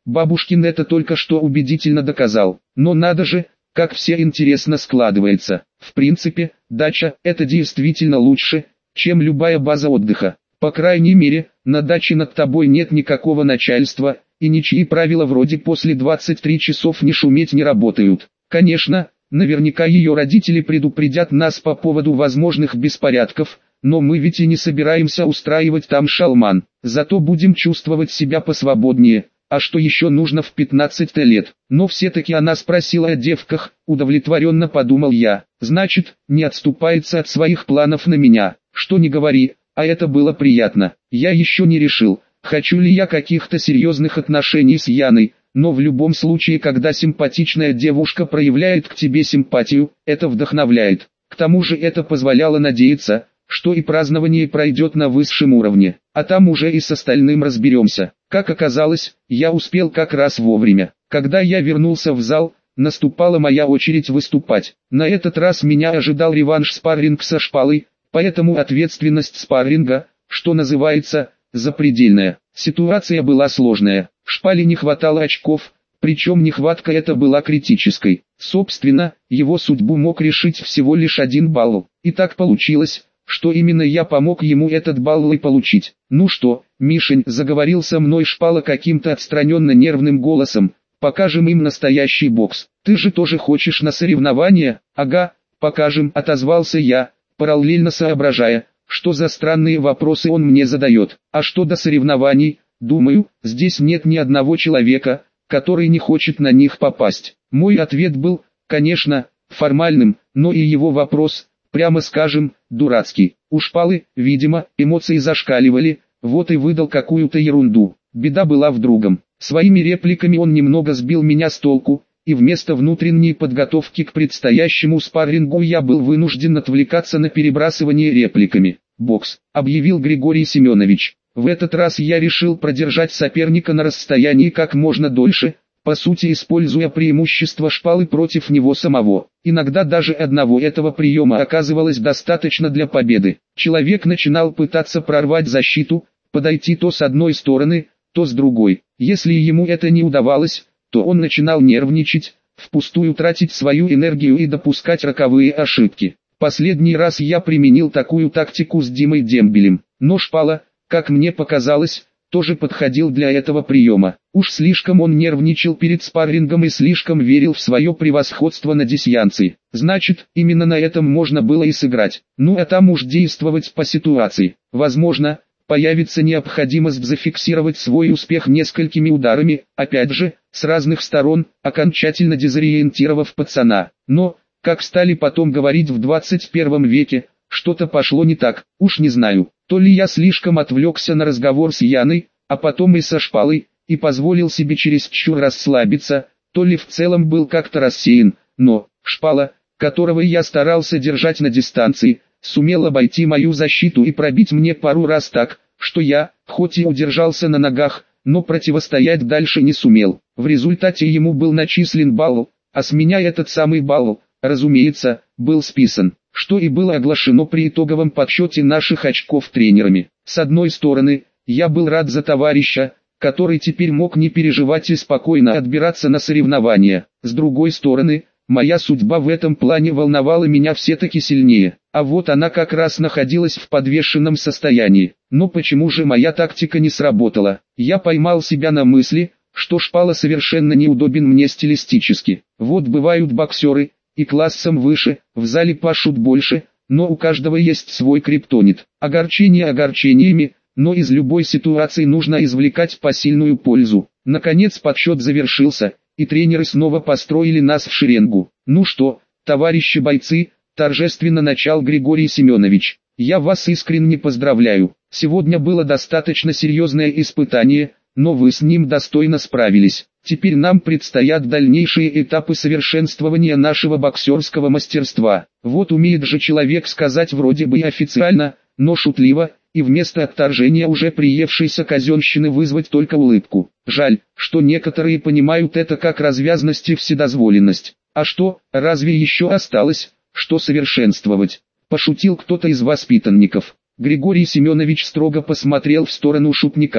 Бабушкин это только что убедительно доказал. Но надо же, как все интересно складывается. В принципе, дача – это действительно лучше, чем любая база отдыха. По крайней мере, на даче над тобой нет никакого начальства, и ничьи правила вроде после двадцати трёх часов не шуметь не работают. Конечно, наверняка ее родители предупредят нас по поводу возможных беспорядков, но мы ведь и не собираемся устраивать там шалман. Зато будем чувствовать себя посвободнее. А что еще нужно в пятнадцать лет? Но все-таки она спросила о девках, удовлетворенно подумал я. Значит, не отступается от своих планов на меня. Что ни говори, а это было приятно. Я еще не решил, хочу ли я каких-то серьезных отношений с Яной, но в любом случае, когда симпатичная девушка проявляет к тебе симпатию, это вдохновляет. К тому же это позволяло надеяться, что и празднование пройдет на высшем уровне, а там уже и с остальным разберемся. Как оказалось, я успел как раз вовремя. Когда я вернулся в зал, наступала моя очередь выступать. На этот раз меня ожидал реванш-спарринг со шпалой, поэтому ответственность спарринга, что называется, запредельная. Ситуация была сложная. Шпале не хватало очков, причем нехватка эта была критической. Собственно, его судьбу мог решить всего лишь один балл. И так получилось, что именно я помог ему этот балл и получить. «Ну что, Мишень», — заговорил со мной Шпала каким-то отстраненно нервным голосом, — «покажем им настоящий бокс. Ты же тоже хочешь на соревнования?» «Ага, покажем», — отозвался я, параллельно соображая, что за странные вопросы он мне задает. А что до соревнований, думаю, здесь нет ни одного человека, который не хочет на них попасть. Мой ответ был, конечно, формальным, но и его вопрос, прямо скажем, дурацкий. У Шпалы, видимо, эмоции зашкаливали, вот и выдал какую-то ерунду. Беда была в другом. Своими репликами он немного сбил меня с толку, и вместо внутренней подготовки к предстоящему спаррингу я был вынужден отвлекаться на перебрасывание репликами. «Бокс», — объявил Григорий Семенович. В этот раз я решил продержать соперника на расстоянии как можно дольше, по сути используя преимущество Шпалы против него самого. Иногда даже одного этого приема оказывалось достаточно для победы. Человек начинал пытаться прорвать защиту, подойти то с одной стороны, то с другой. Если ему это не удавалось, то он начинал нервничать, впустую тратить свою энергию и допускать роковые ошибки. Последний раз я применил такую тактику с Димой Дембелем, но Шпала, как мне показалось, тоже подходил для этого приема. Уж слишком он нервничал перед спаррингом и слишком верил в свое превосходство на дистанции. Значит, именно на этом можно было и сыграть. Ну а там уж действовать по ситуации. Возможно, появится необходимость зафиксировать свой успех несколькими ударами, опять же, с разных сторон, окончательно дезориентировав пацана. Но, как стали потом говорить в двадцать первом веке, что-то пошло не так, уж не знаю. То ли я слишком отвлекся на разговор с Яной, а потом и со Шпалой, и позволил себе чересчур расслабиться, то ли в целом был как-то рассеян, но Шпала, которого я старался держать на дистанции, сумел обойти мою защиту и пробить мне пару раз так, что я, хоть и удержался на ногах, но противостоять дальше не сумел. В результате ему был начислен балл, а с меня этот самый балл, разумеется, был списан, что и было оглашено при итоговом подсчете наших очков тренерами. С одной стороны, я был рад за товарища, который теперь мог не переживать и спокойно отбираться на соревнования. С другой стороны, моя судьба в этом плане волновала меня все-таки сильнее, а вот она как раз находилась в подвешенном состоянии. Но почему же моя тактика не сработала? Я поймал себя на мысли, что Шпала совершенно неудобен мне стилистически. Вот бывают боксеры, и классом выше, в зале пашут больше, но у каждого есть свой криптонит. Огорчение огорчениями, но из любой ситуации нужно извлекать посильную пользу. Наконец подсчет завершился, и тренеры снова построили нас в шеренгу. «Ну что, товарищи бойцы», — торжественно начал Григорий Семенович, — «я вас искренне поздравляю. Сегодня было достаточно серьезное испытание, но вы с ним достойно справились. Теперь нам предстоят дальнейшие этапы совершенствования нашего боксерского мастерства». Вот умеет же человек сказать вроде бы и официально, но шутливо, и вместо отторжения уже приевшейся казенщины вызвать только улыбку. Жаль, что некоторые понимают это как развязность и вседозволенность. А что, разве еще осталось, что совершенствовать? Пошутил кто-то из воспитанников. Григорий Семенович строго посмотрел в сторону шутника.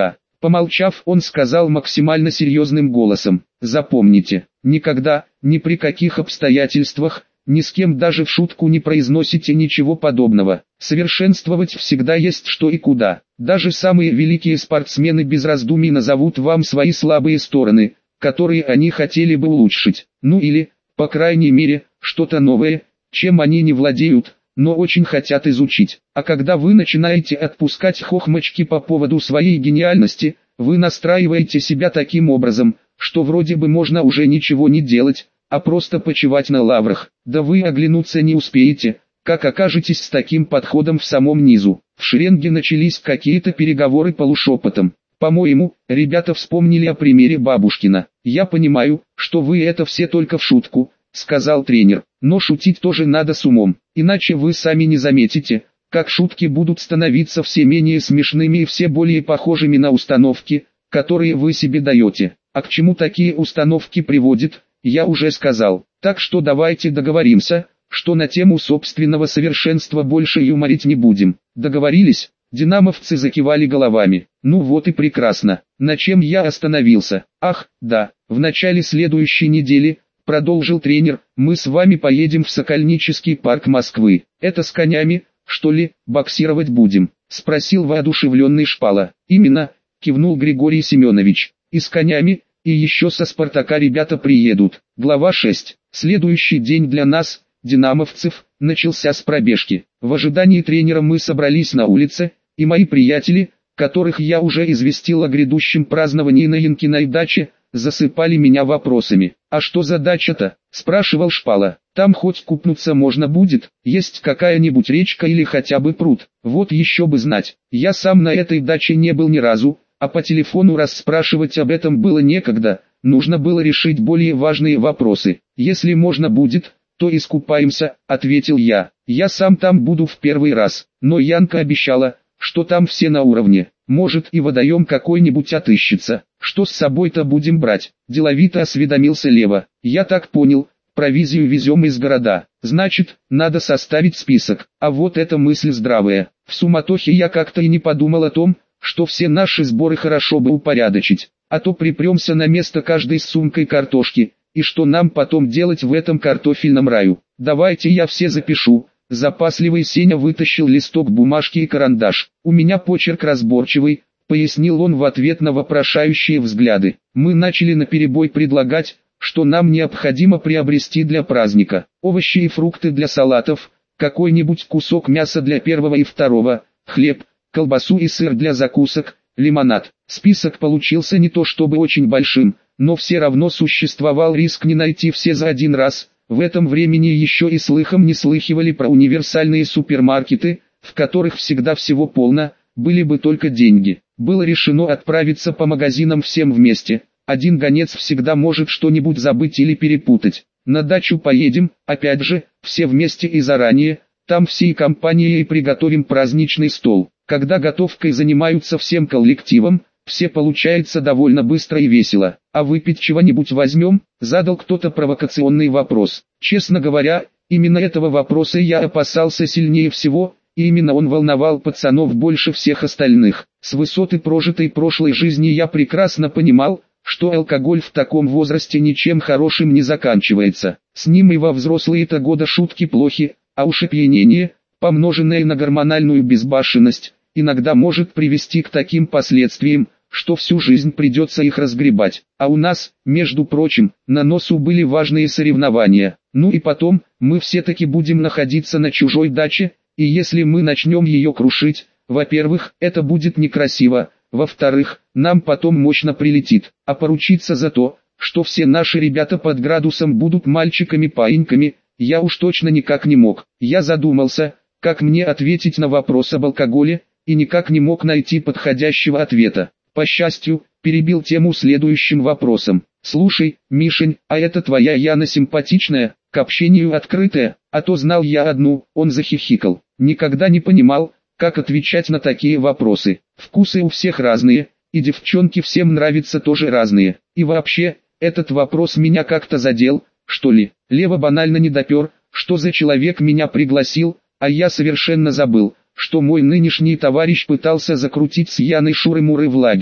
Помолчав, он сказал максимально серьезным голосом: «Запомните, никогда, ни при каких обстоятельствах, ни с кем даже в шутку не произносите ничего подобного. Совершенствовать всегда есть что и куда. Даже самые великие спортсмены без раздумий назовут вам свои слабые стороны, которые они хотели бы улучшить. Ну или, по крайней мере, что-то новое, чем они не владеют, но очень хотят изучить. А когда вы начинаете отпускать хохмочки по поводу своей гениальности, вы настраиваете себя таким образом, что вроде бы можно уже ничего не делать, а просто почивать на лаврах. Да вы оглянуться не успеете, как окажетесь с таким подходом в самом низу». В шеренге начались какие-то переговоры полушепотом. «По-моему, ребята вспомнили о примере Бабушкина. Я понимаю, что вы это все только в шутку», — сказал тренер. «Но шутить тоже надо с умом, иначе вы сами не заметите, как шутки будут становиться все менее смешными и все более похожими на установки, которые вы себе даете. А к чему такие установки приводят, я уже сказал. Так что давайте договоримся, что на тему собственного совершенства больше юморить не будем. Договорились?» Динамовцы закивали головами. «Ну вот и прекрасно. На чем я остановился? Ах, да, в начале следующей недели, продолжил тренер, мы с вами поедем в Сокольнический парк Москвы. Это с конями, что ли, боксировать будем?» Спросил воодушевленный Шпала. «Именно», кивнул Григорий Семенович. «И с конями, и еще со Спартака ребята приедут». Глава шесть. Следующий день для нас, динамовцев, начался с пробежки. В ожидании тренера мы собрались на улице, и мои приятели, которых я уже известил о грядущем праздновании на Янкиной даче, засыпали меня вопросами. «А что за дача-то?» – спрашивал Шпала. «Там хоть купнуться можно будет, есть какая-нибудь речка или хотя бы пруд. Вот еще бы знать. Я сам на этой даче не был ни разу, а по телефону расспрашивать об этом было некогда, нужно было решить более важные вопросы. Если можно будет, то искупаемся», — ответил я. «Я сам там буду в первый раз, но Янка обещала, что там все на уровне. Может и водоем какой-нибудь отыщется. Что с собой-то будем брать?» — деловито осведомился Лева. «Я так понял, провизию везем из города. Значит, надо составить список. А вот эта мысль здравая. В суматохе я как-то и не подумал о том, что все наши сборы хорошо бы упорядочить. А то припремся на место каждой с сумкой картошки. И что нам потом делать в этом картофельном раю? Давайте я все запишу». Запасливый Сеня вытащил листок бумажки и карандаш. «У меня почерк разборчивый», — пояснил он в ответ на вопрошающие взгляды. Мы начали наперебой предлагать, что нам необходимо приобрести для праздника: овощи и фрукты для салатов, какой-нибудь кусок мяса для первого и второго, хлеб, колбасу и сыр для закусок, лимонад. Список получился не то чтобы очень большим, но все равно существовал риск не найти все за один раз. В этом времени еще и слыхом не слыхивали про универсальные супермаркеты, в которых всегда всего полно, были бы только деньги. Было решено отправиться по магазинам всем вместе. Один гонец всегда может что-нибудь забыть или перепутать. На дачу поедем, опять же, все вместе и заранее, там всей компанией приготовим праздничный стол. Когда готовкой занимаются всем коллективом, все получается довольно быстро и весело. «А выпить чего-нибудь возьмем?» — задал кто-то провокационный вопрос. Честно говоря, именно этого вопроса я опасался сильнее всего, и именно он волновал пацанов больше всех остальных. С высоты прожитой прошлой жизни я прекрасно понимал, что алкоголь в таком возрасте ничем хорошим не заканчивается. С ним и во взрослые-то года шутки плохи, а уж опьянение, помноженное на гормональную безбашенность, иногда может привести к таким последствиям, что всю жизнь придется их разгребать. А у нас, между прочим, на носу были важные соревнования. Ну и потом, мы все-таки будем находиться на чужой даче, и если мы начнем ее крушить, во-первых, это будет некрасиво, во-вторых, нам потом мощно прилетит. А поручиться за то, что все наши ребята под градусом будут мальчиками-паиньками, я уж точно никак не мог. Я задумался, как мне ответить на вопрос об алкоголе, и никак не мог найти подходящего ответа. По счастью, перебил тему следующим вопросом. «Слушай, Мишень, а это твоя Яна симпатичная, к общению открытая, а то знал я одну». Он захихикал. Никогда не понимал, как отвечать на такие вопросы. Вкусы у всех разные, и девчонки всем нравятся тоже разные. И вообще, этот вопрос меня как-то задел, что ли. Лева банально не допер, что за человек меня пригласил, а я совершенно забыл, что мой нынешний товарищ пытался закрутить с Яной шуры-муры в лагере.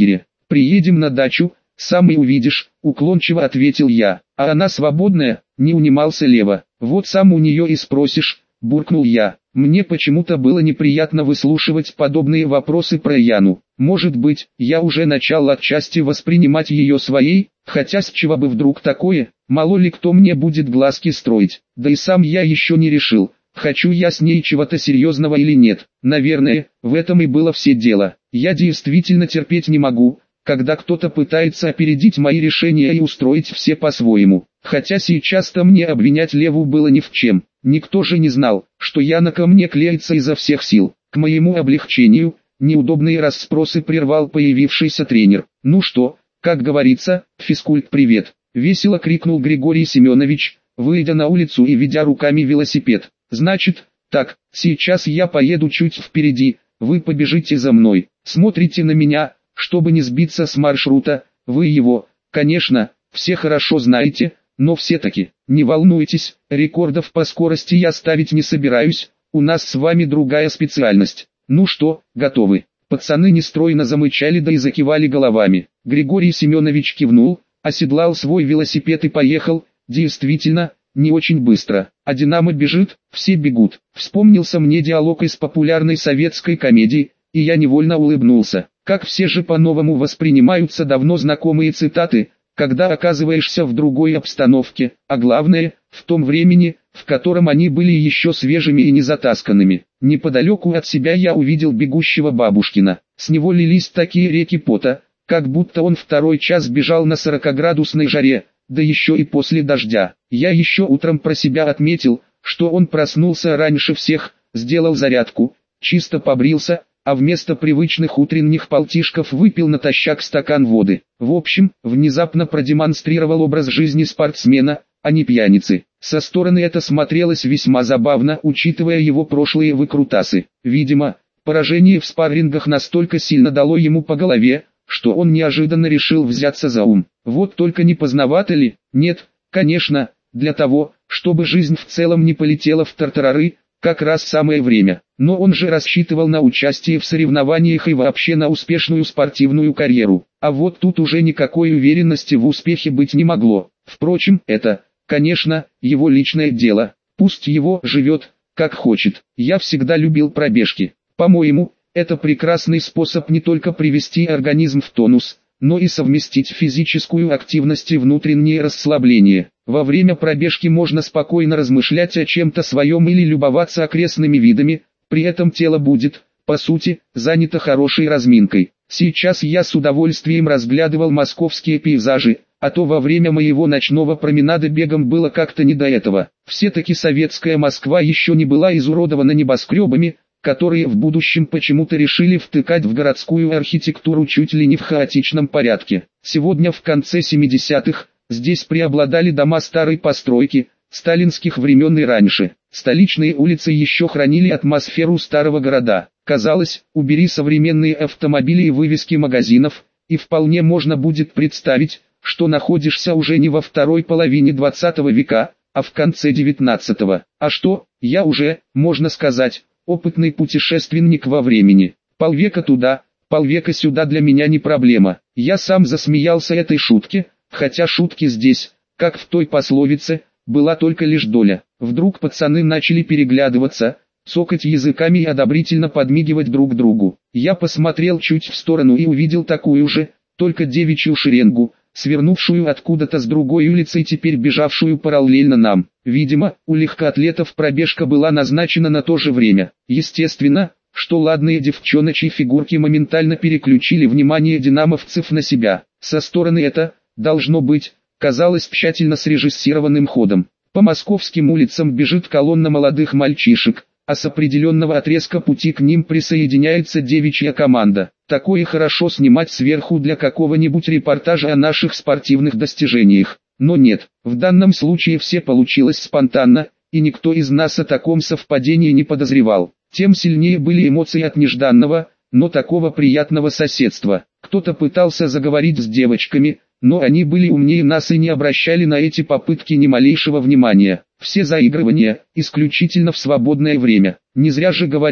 «Приедем на дачу, сам и увидишь», — уклончиво ответил я. «А она свободная?» — не унимался Лева. «Вот сам у нее и спросишь», — буркнул я. Мне почему-то было неприятно выслушивать подобные вопросы про Яну. Может быть, я уже начал отчасти воспринимать ее своей, хотя с чего бы вдруг такое, мало ли кто мне будет глазки строить. Да и сам я еще не решил, хочу я с ней чего-то серьезного или нет. Наверное, в этом и было все дело. Я действительно терпеть не могу, когда кто-то пытается опередить мои решения и устроить все по-своему. Хотя сейчас-то мне обвинять Леву было ни в чем. Никто же не знал, что Яна ко мне клеится изо всех сил. К моему облегчению, неудобные расспросы прервал появившийся тренер. «Ну что, как говорится, физкульт-привет!» — весело крикнул Григорий Семенович, выйдя на улицу и ведя руками велосипед. «Значит, так, сейчас я поеду чуть впереди, вы побежите за мной, смотрите на меня, чтобы не сбиться с маршрута, вы его, конечно, все хорошо знаете, но все-таки, не волнуйтесь, рекордов по скорости я ставить не собираюсь, у нас с вами другая специальность. Ну что, готовы?» Пацаны нестройно замычали да и закивали головами. Григорий Семенович кивнул, оседлал свой велосипед и поехал, действительно, не очень быстро. А «Динамо» бежит, все бегут. Вспомнился мне диалог из популярной советской комедии, и я невольно улыбнулся. Как все же по-новому воспринимаются давно знакомые цитаты, когда оказываешься в другой обстановке, а главное, в том времени, в котором они были еще свежими и незатасканными. Неподалеку от себя я увидел бегущего Бабушкина. С него лились такие реки пота, как будто он второй час бежал на сорокаградусной жаре, да еще и после дождя. Я еще утром про себя отметил, что он проснулся раньше всех, сделал зарядку, чисто побрился, а вместо привычных утренних полтишков выпил натощак стакан воды. В общем, внезапно продемонстрировал образ жизни спортсмена, а не пьяницы. Со стороны это смотрелось весьма забавно, учитывая его прошлые выкрутасы. Видимо, поражение в спаррингах настолько сильно дало ему по голове, что он неожиданно решил взяться за ум. Вот только не поздновато ли? Нет, конечно, для того, чтобы жизнь в целом не полетела в тартарары, как раз самое время. Но он же рассчитывал на участие в соревнованиях и вообще на успешную спортивную карьеру. А вот тут уже никакой уверенности в успехе быть не могло. Впрочем, это, конечно, его личное дело. Пусть его живет, как хочет. Я всегда любил пробежки. По-моему, это прекрасный способ не только привести организм в тонус, но и совместить физическую активность и внутреннее расслабление. Во время пробежки можно спокойно размышлять о чем-то своем или любоваться окрестными видами, при этом тело будет, по сути, занято хорошей разминкой. Сейчас я с удовольствием разглядывал московские пейзажи, а то во время моего ночного променада бегом было как-то не до этого. Все-таки советская Москва еще не была изуродована небоскребами, которые в будущем почему-то решили втыкать в городскую архитектуру чуть ли не в хаотичном порядке. Сегодня в конце семидесятых, здесь преобладали дома старой постройки, сталинских времен и раньше. Столичные улицы еще хранили атмосферу старого города. Казалось, убери современные автомобили и вывески магазинов, и вполне можно будет представить, что находишься уже не во второй половине двадцатого века, а в конце девятнадцатого. А что, я уже, можно сказать, опытный путешественник во времени. Полвека туда, полвека сюда для меня не проблема. Я сам засмеялся этой шутке, хотя шутки здесь, как в той пословице, была только лишь доля. Вдруг пацаны начали переглядываться, цокать языками и одобрительно подмигивать друг другу. Я посмотрел чуть в сторону и увидел такую же, только девичью шеренгу, свернувшую откуда-то с другой улицы и теперь бежавшую параллельно нам. Видимо, у легкоатлетов пробежка была назначена на то же время. Естественно, что ладные девчоночьи фигурки моментально переключили внимание динамовцев на себя. Со стороны это, должно быть, казалось тщательно срежиссированным ходом. По московским улицам бежит колонна молодых мальчишек, а с определенного отрезка пути к ним присоединяется девичья команда. Такое хорошо снимать сверху для какого-нибудь репортажа о наших спортивных достижениях. Но нет, в данном случае все получилось спонтанно, и никто из нас о таком совпадении не подозревал. Тем сильнее были эмоции от нежданного, но такого приятного соседства. Кто-то пытался заговорить с девочками, но они были умнее нас и не обращали на эти попытки ни малейшего внимания. Все заигрывания, исключительно в свободное время. Не зря же говорят,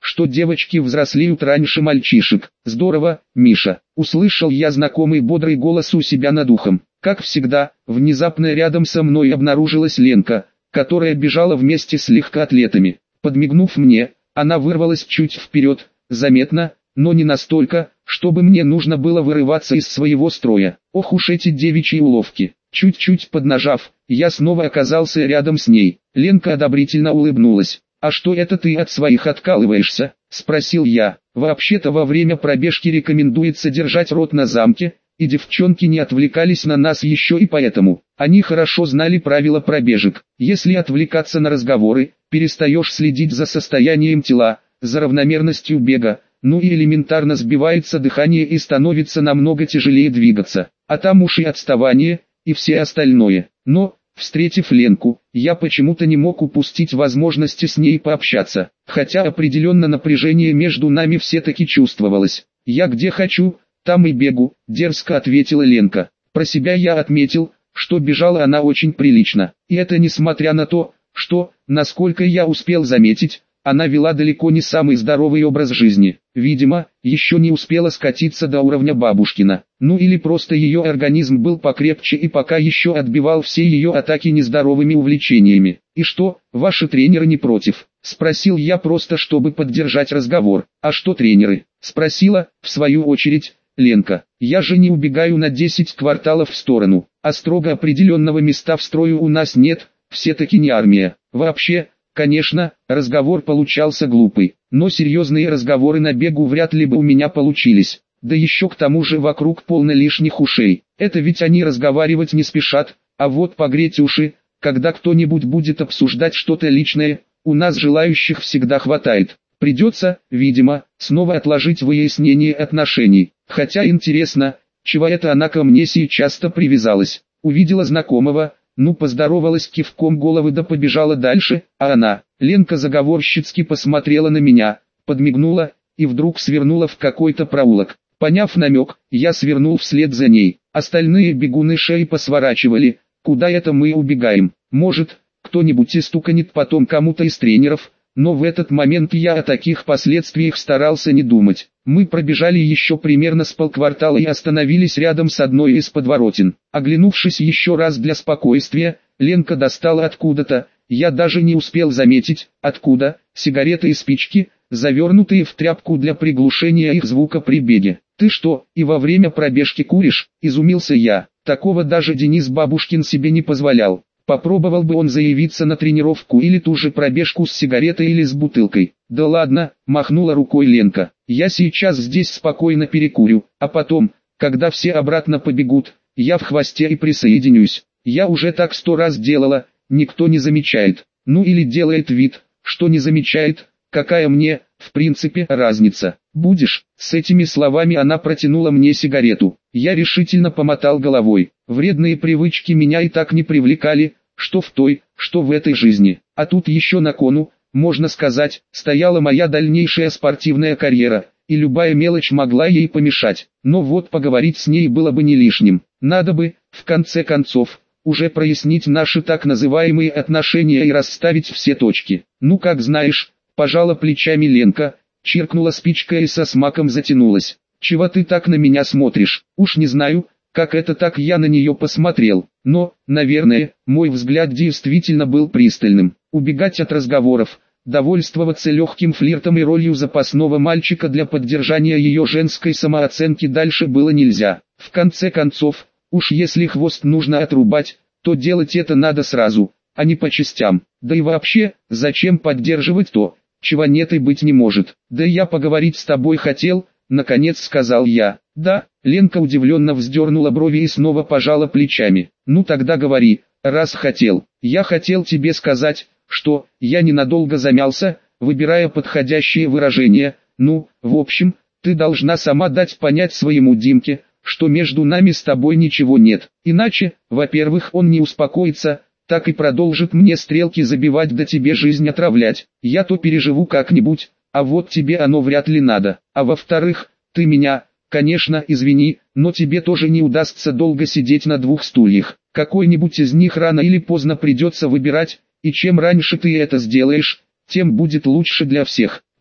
что девочки взрослеют раньше мальчишек. Здорово, Миша. Услышал я знакомый бодрый голос у себя над ухом. Как всегда, внезапно рядом со мной обнаружилась Ленка, которая бежала вместе с легкоатлетами. Подмигнув мне, она вырвалась чуть вперед, заметно, но не настолько, чтобы мне нужно было вырываться из своего строя. Ох уж эти девичьи уловки. Чуть-чуть поднажав, я снова оказался рядом с ней. Ленка одобрительно улыбнулась. «А что это ты от своих откалываешься?» – спросил я. «Вообще-то во время пробежки рекомендуется держать рот на замке, и девчонки не отвлекались на нас еще и поэтому. Они хорошо знали правила пробежек. Если отвлекаться на разговоры, перестаешь следить за состоянием тела, за равномерностью бега, ну и элементарно сбивается дыхание и становится намного тяжелее двигаться. А там уж и отставание, и все остальное. Но, встретив Ленку, я почему-то не мог упустить возможности с ней пообщаться, хотя определенно напряжение между нами все-таки чувствовалось. «Я где хочу, там и бегу», – дерзко ответила Ленка. Про себя я отметил, что бежала она очень прилично, и это несмотря на то, что, насколько я успел заметить, она вела далеко не самый здоровый образ жизни. Видимо, еще не успела скатиться до уровня бабушкина. Ну или просто ее организм был покрепче и пока еще отбивал все ее атаки нездоровыми увлечениями. «И что, ваши тренеры не против?» – спросил я просто, чтобы поддержать разговор. «А что тренеры?» – спросила, в свою очередь, Ленка. «Я же не убегаю на десять кварталов в сторону, а строго определенного места в строю у нас нет, все-таки не армия. Вообще, конечно, разговор получался глупый, но серьезные разговоры на бегу вряд ли бы у меня получились. Да еще к тому же вокруг полно лишних ушей. Это ведь они разговаривать не спешат, а вот погреть уши, когда кто-нибудь будет обсуждать что-то личное, у нас желающих всегда хватает. Придется, видимо, снова отложить выяснение отношений. Хотя интересно, чего это она ко мне сейчас-то привязалась. Увидела знакомого, ну поздоровалась кивком головы да побежала дальше, а она, Ленка заговорщицки посмотрела на меня, подмигнула, и вдруг свернула в какой-то проулок. Поняв намек, я свернул вслед за ней. Остальные бегуны шеи посворачивали. Куда это мы убегаем? Может, кто-нибудь и стуканет потом кому-то из тренеров, но в этот момент я о таких последствиях старался не думать. Мы пробежали еще примерно с полквартала и остановились рядом с одной из подворотен. Оглянувшись еще раз для спокойствия, Ленка достала откуда-то, я даже не успел заметить, откуда, сигареты и спички, завернутые в тряпку для приглушения их звука при беге. «Ты что, и во время пробежки куришь?» – изумился я. Такого даже Денис Бабушкин себе не позволял. Попробовал бы он заявиться на тренировку или ту же пробежку с сигаретой или с бутылкой. «Да ладно», – махнула рукой Ленка. «Я сейчас здесь спокойно перекурю, а потом, когда все обратно побегут, я в хвосте и присоединюсь. Я уже так сто раз делала, никто не замечает. Ну или делает вид, что не замечает, какая мне, в принципе, разница. Будешь?» С этими словами она протянула мне сигарету. Я решительно помотал головой. Вредные привычки меня и так не привлекали, что в той, что в этой жизни. А тут еще на кону, можно сказать, стояла моя дальнейшая спортивная карьера, и любая мелочь могла ей помешать. Но вот поговорить с ней было бы не лишним. Надо бы, в конце концов, уже прояснить наши так называемые отношения и расставить все точки. «Ну как знаешь», пожала плечами Ленка, чиркнула спичкой и со смаком затянулась. «Чего ты так на меня смотришь?» Уж не знаю, как это так я на нее посмотрел, но, наверное, мой взгляд действительно был пристальным. Убегать от разговоров, довольствоваться легким флиртом и ролью запасного мальчика для поддержания ее женской самооценки дальше было нельзя. В конце концов, уж если хвост нужно отрубать, то делать это надо сразу, а не по частям. Да и вообще, зачем поддерживать то, чего нет и быть не может? «Да я поговорить с тобой хотел», наконец сказал я. «Да?» Ленка удивленно вздернула брови и снова пожала плечами. «Ну тогда говори, раз хотел». «Я хотел тебе сказать, что...» Я ненадолго замялся, выбирая подходящее выражение. «Ну, в общем, ты должна сама дать понять своему Димке, что между нами с тобой ничего нет. Иначе, во-первых, он не успокоится, так и продолжит мне стрелки забивать да тебе жизнь отравлять. Я то переживу как-нибудь, а вот тебе оно вряд ли надо. А во-вторых, ты меня, конечно, извини, но тебе тоже не удастся долго сидеть на двух стульях. Какой-нибудь из них рано или поздно придется выбирать, и чем раньше ты это сделаешь, тем будет лучше для всех.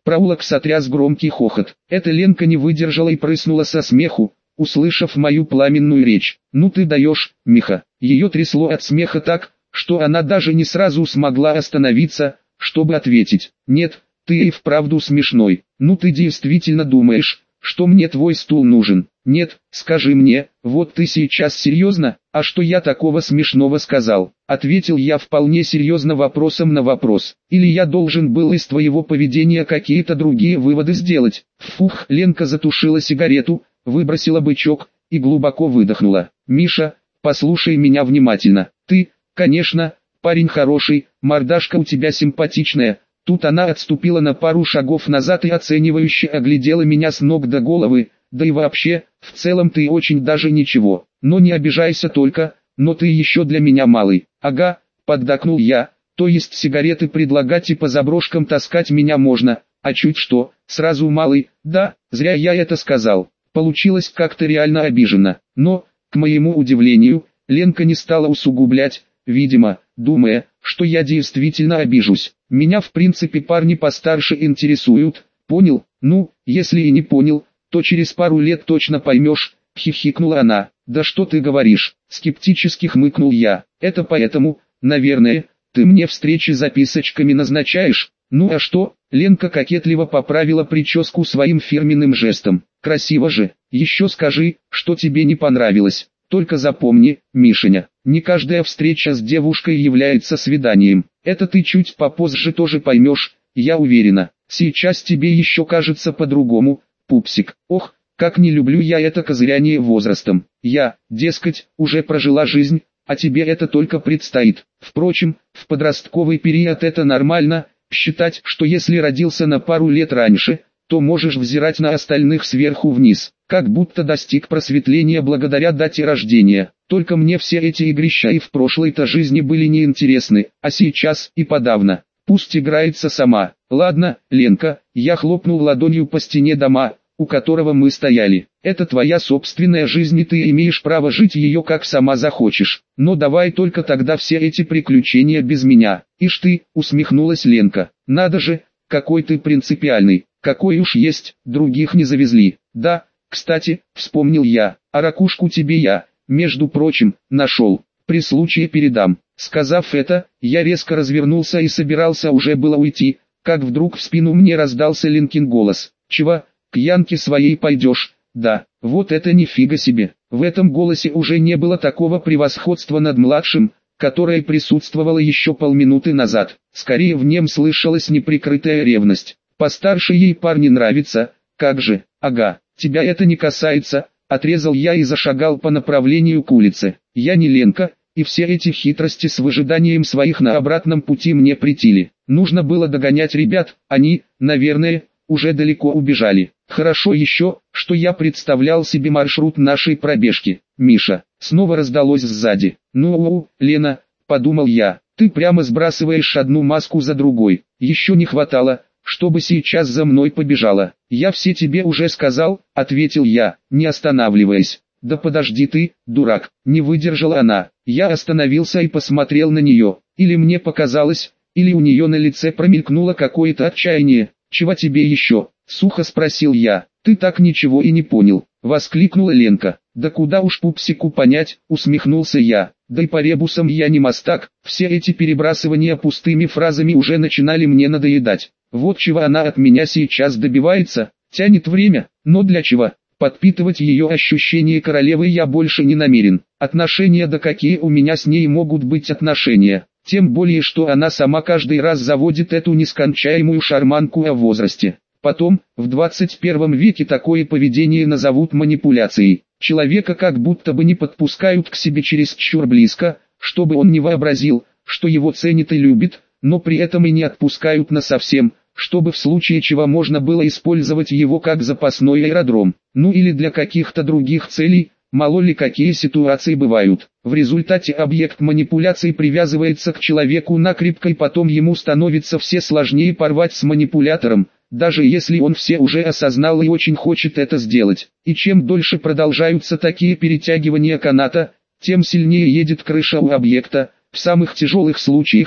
Проулок сотряс громкий хохот. Эта Ленка не выдержала и прыснула со смеху, услышав мою пламенную речь. «Ну ты даешь, Миха!» Ее трясло от смеха так, что она даже не сразу смогла остановиться, чтобы ответить. «Нет, ты и вправду смешной. Ну ты действительно думаешь, что мне твой стул нужен? Нет, скажи мне, вот ты сейчас серьезно, а что я такого смешного сказал?» Ответил я вполне серьезно вопросом на вопрос. «Или я должен был из твоего поведения какие-то другие выводы сделать?» Фух, Ленка затушила сигарету, выбросила бычок и глубоко выдохнула. «Миша, послушай меня внимательно. Ты, конечно, парень хороший, мордашка у тебя симпатичная». Тут она отступила на пару шагов назад и оценивающе оглядела меня с ног до головы. «Да и вообще, в целом ты очень даже ничего. Но не обижайся только, но ты еще для меня малый». «Ага», поддакнул я, «то есть сигареты предлагать и по заброшкам таскать меня можно, а чуть что, сразу малый». «Да, зря я это сказал». Получилось как-то реально обиженно. Но, к моему удивлению, Ленка не стала усугублять, видимо, думая, что я действительно обижусь. «Меня в принципе парни постарше интересуют, понял? Ну, если и не понял, то через пару лет точно поймешь», — хихикнула она. «Да что ты говоришь?» — скептически хмыкнул я. «Это поэтому, наверное, ты мне встречи записочками назначаешь?» «Ну а что?» — Ленка кокетливо поправила прическу своим фирменным жестом. «Красиво же. Еще скажи, что тебе не понравилось. Только запомни, Мишеня, не каждая встреча с девушкой является свиданием. Это ты чуть попозже тоже поймешь, я уверена. Сейчас тебе еще кажется по-другому, пупсик. Ох, как не люблю я это козыряние возрастом. Я, дескать, уже прожила жизнь, а тебе это только предстоит. Впрочем, в подростковый период это нормально, считать, что если родился на пару лет раньше, то можешь взирать на остальных сверху вниз, как будто достиг просветления благодаря дате рождения. Только мне все эти игрища и в прошлой-то жизни были неинтересны, а сейчас и подавно. Пусть играется сама. Ладно, Ленка, я хлопнул ладонью по стене дома, у которого мы стояли. Это твоя собственная жизнь и ты имеешь право жить ее как сама захочешь. Но давай только тогда все эти приключения без меня. Ишь ты, усмехнулась Ленка. Надо же, какой ты принципиальный. Какой уж есть, других не завезли. Да, кстати, вспомнил я, а ракушку тебе я, между прочим, нашел. При случае передам. Сказав это, я резко развернулся и собирался уже было уйти, как вдруг в спину мне раздался Ленкин голос. «Чего, к Янке своей пойдешь?» «Да, вот это нифига себе». В этом голосе уже не было такого превосходства над младшим, которое присутствовало еще полминуты назад. Скорее в нем слышалась неприкрытая ревность. «Постарше ей парни нравится, как же?» «Ага, тебя это не касается», — отрезал я и зашагал по направлению к улице. «Я не Ленка, и все эти хитрости с выжиданием своих на обратном пути мне претили. Нужно было догонять ребят, они, наверное, уже далеко убежали. Хорошо еще, что я представлял себе маршрут нашей пробежки. Миша, снова раздалось сзади. «Ну, Лена», — подумал я, — «ты прямо сбрасываешь одну маску за другой. Еще не хватало, чтобы сейчас за мной побежала». «Я все тебе уже сказал», — ответил я, не останавливаясь. «Да подожди ты, дурак», — не выдержала она. Я остановился и посмотрел на нее. Или мне показалось, или у нее на лице промелькнуло какое-то отчаяние. «Чего тебе еще?» — сухо спросил я. «Ты так ничего и не понял», — воскликнула Ленка. «Да куда уж пупсику понять», — усмехнулся я. «Да и по ребусам я не мастак, все эти перебрасывания пустыми фразами уже начинали мне надоедать. Вот чего она от меня сейчас добивается, тянет время, но для чего? Подпитывать ее ощущение королевы я больше не намерен. Отношения, да какие у меня с ней могут быть отношения? Тем более, что она сама каждый раз заводит эту нескончаемую шарманку о возрасте. Потом, в двадцать первом веке такое поведение назовут манипуляцией. Человека как будто бы не подпускают к себе чересчур близко, чтобы он не вообразил, что его ценит и любит, но при этом и не отпускают насовсем, чтобы в случае чего можно было использовать его как запасной аэродром, ну или для каких-то других целей, мало ли какие ситуации бывают. В результате объект манипуляции привязывается к человеку накрепко и потом ему становится все сложнее порвать с манипулятором, даже если он все уже осознал и очень хочет это сделать. И чем дольше продолжаются такие перетягивания каната, тем сильнее едет крыша у объекта. В самых тяжелых случаях, в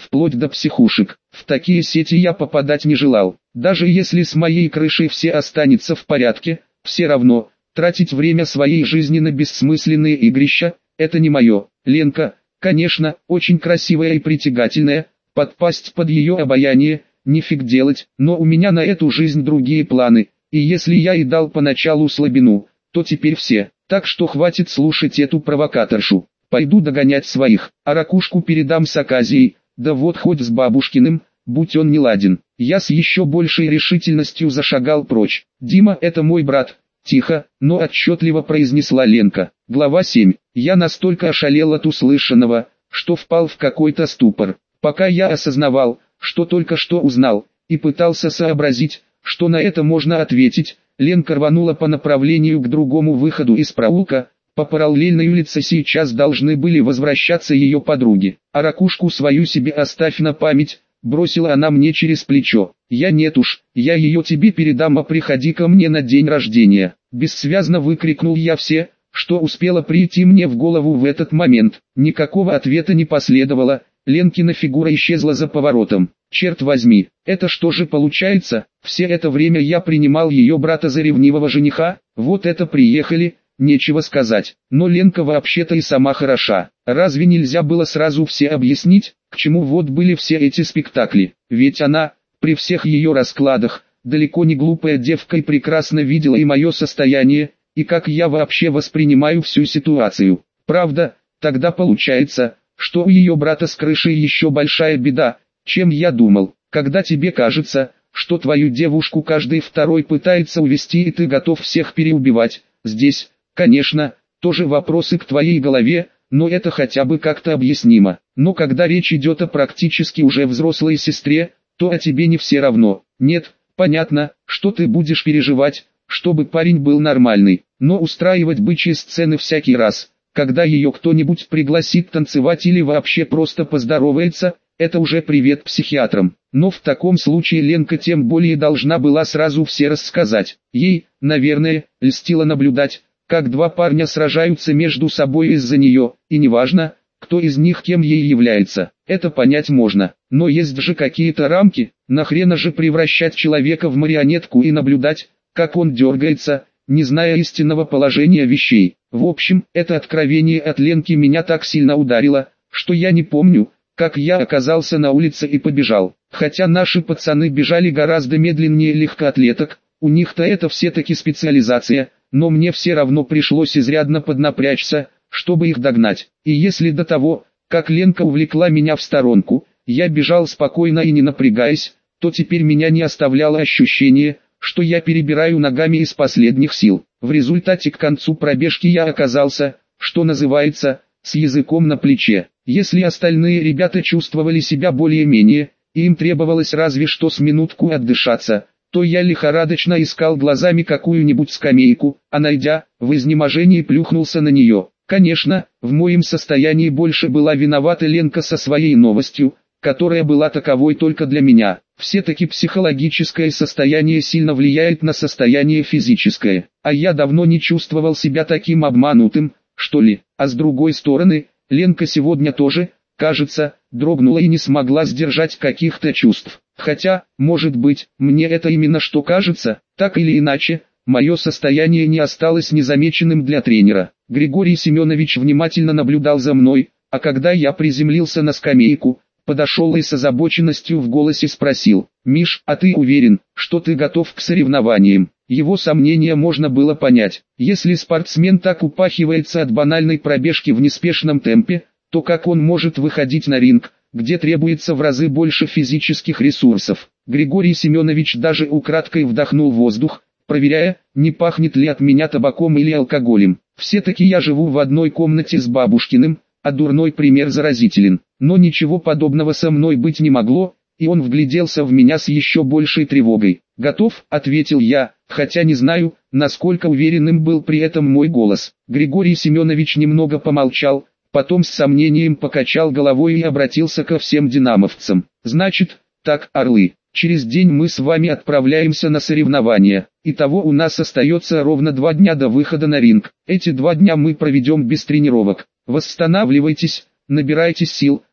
вплоть до психушек. В такие сети я попадать не желал. Даже если с моей крышей все останется в порядке, все равно, тратить время своей жизни на бессмысленные игрища, это не мое. Ленка, конечно, очень красивая и притягательная, подпасть под ее обаяние, нифиг делать, но у меня на эту жизнь другие планы, и если я и дал поначалу слабину, то теперь все. Так что хватит слушать эту провокаторшу. Пойду догонять своих, а ракушку передам с Аказией, да вот хоть с бабушкиным, будь он не ладен. Я с еще большей решительностью зашагал прочь. «Дима, это мой брат», — тихо, но отчетливо произнесла Ленка. Глава семь. Я настолько ошалел от услышанного, что впал в какой-то ступор. Пока я осознавал, что только что узнал, и пытался сообразить, что на это можно ответить, Ленка рванула по направлению к другому выходу из проулка. По параллельной улице сейчас должны были возвращаться ее подруги. «А ракушку свою себе оставь на память», — бросила она мне через плечо. «Я нет уж, я ее тебе передам, а приходи ко мне на день рождения». Бессвязно выкрикнул я все, что успело прийти мне в голову в этот момент. Никакого ответа не последовало, Ленкина фигура исчезла за поворотом. Черт возьми, это что же получается? Все это время я принимал ее брата за ревнивого жениха? Вот это приехали! Нечего сказать, но Ленка вообще-то и сама хороша. Разве нельзя было сразу все объяснить, к чему вот были все эти спектакли? Ведь она, при всех ее раскладах, далеко не глупая девка и прекрасно видела и мое состояние, и как я вообще воспринимаю всю ситуацию. Правда, тогда получается, что у ее брата с крышей еще большая беда, чем я думал. Когда тебе кажется, что твою девушку каждый второй пытается увести и ты готов всех переубивать, здесь... Конечно, тоже вопросы к твоей голове, но это хотя бы как-то объяснимо. Но когда речь идет о практически уже взрослой сестре, то о тебе не все равно. Нет, понятно, что ты будешь переживать, чтобы парень был нормальный, но устраивать бычьи сцены всякий раз, когда ее кто-нибудь пригласит танцевать или вообще просто поздоровается, это уже привет психиатрам. Но в таком случае Ленка тем более должна была сразу все рассказать. Ей, наверное, льстило наблюдать, как два парня сражаются между собой из-за нее, и неважно, кто из них кем ей является, это понять можно. Но есть же какие-то рамки, нахрена же превращать человека в марионетку и наблюдать, как он дергается, не зная истинного положения вещей. В общем, это откровение от Ленки меня так сильно ударило, что я не помню, как я оказался на улице и побежал. Хотя наши пацаны бежали гораздо медленнее легкоатлеток, у них-то это все-таки специализация, но мне все равно пришлось изрядно поднапрячься, чтобы их догнать. И если до того, как Ленка увлекла меня в сторонку, я бежал спокойно и не напрягаясь, то теперь меня не оставляло ощущение, что я перебираю ногами из последних сил. В результате к концу пробежки я оказался, что называется, с языком на плече. Если остальные ребята чувствовали себя более-менее, и им требовалось разве что с минутку отдышаться, то я лихорадочно искал глазами какую-нибудь скамейку, а найдя, в изнеможении плюхнулся на нее. Конечно, в моем состоянии больше была виновата Ленка со своей новостью, которая была таковой только для меня. Все-таки психологическое состояние сильно влияет на состояние физическое, а я давно не чувствовал себя таким обманутым, что ли. А с другой стороны, Ленка сегодня тоже, кажется, дрогнула и не смогла сдержать каких-то чувств. Хотя, может быть, мне это именно что кажется, так или иначе, мое состояние не осталось незамеченным для тренера. Григорий Семенович внимательно наблюдал за мной, а когда я приземлился на скамейку, подошел и с озабоченностью в голосе спросил: «Миш, а ты уверен, что ты готов к соревнованиям?» Его сомнения можно было понять. Если спортсмен так упахивается от банальной пробежки в неспешном темпе, то как он может выходить на ринг, где требуется в разы больше физических ресурсов? Григорий Семенович даже украдкой вдохнул воздух, проверяя, не пахнет ли от меня табаком или алкоголем. Все-таки я живу в одной комнате с бабушкиным, а дурной пример заразителен. Но ничего подобного со мной быть не могло, и он вгляделся в меня с еще большей тревогой. «Готов», — ответил я, хотя не знаю, насколько уверенным был при этом мой голос. Григорий Семенович немного помолчал, потом с сомнением покачал головой и обратился ко всем динамовцам. «Значит, так, орлы, через день мы с вами отправляемся на соревнования. Итого у нас остается ровно два дня до выхода на ринг. Эти два дня мы проведем без тренировок. Восстанавливайтесь, набирайте сил,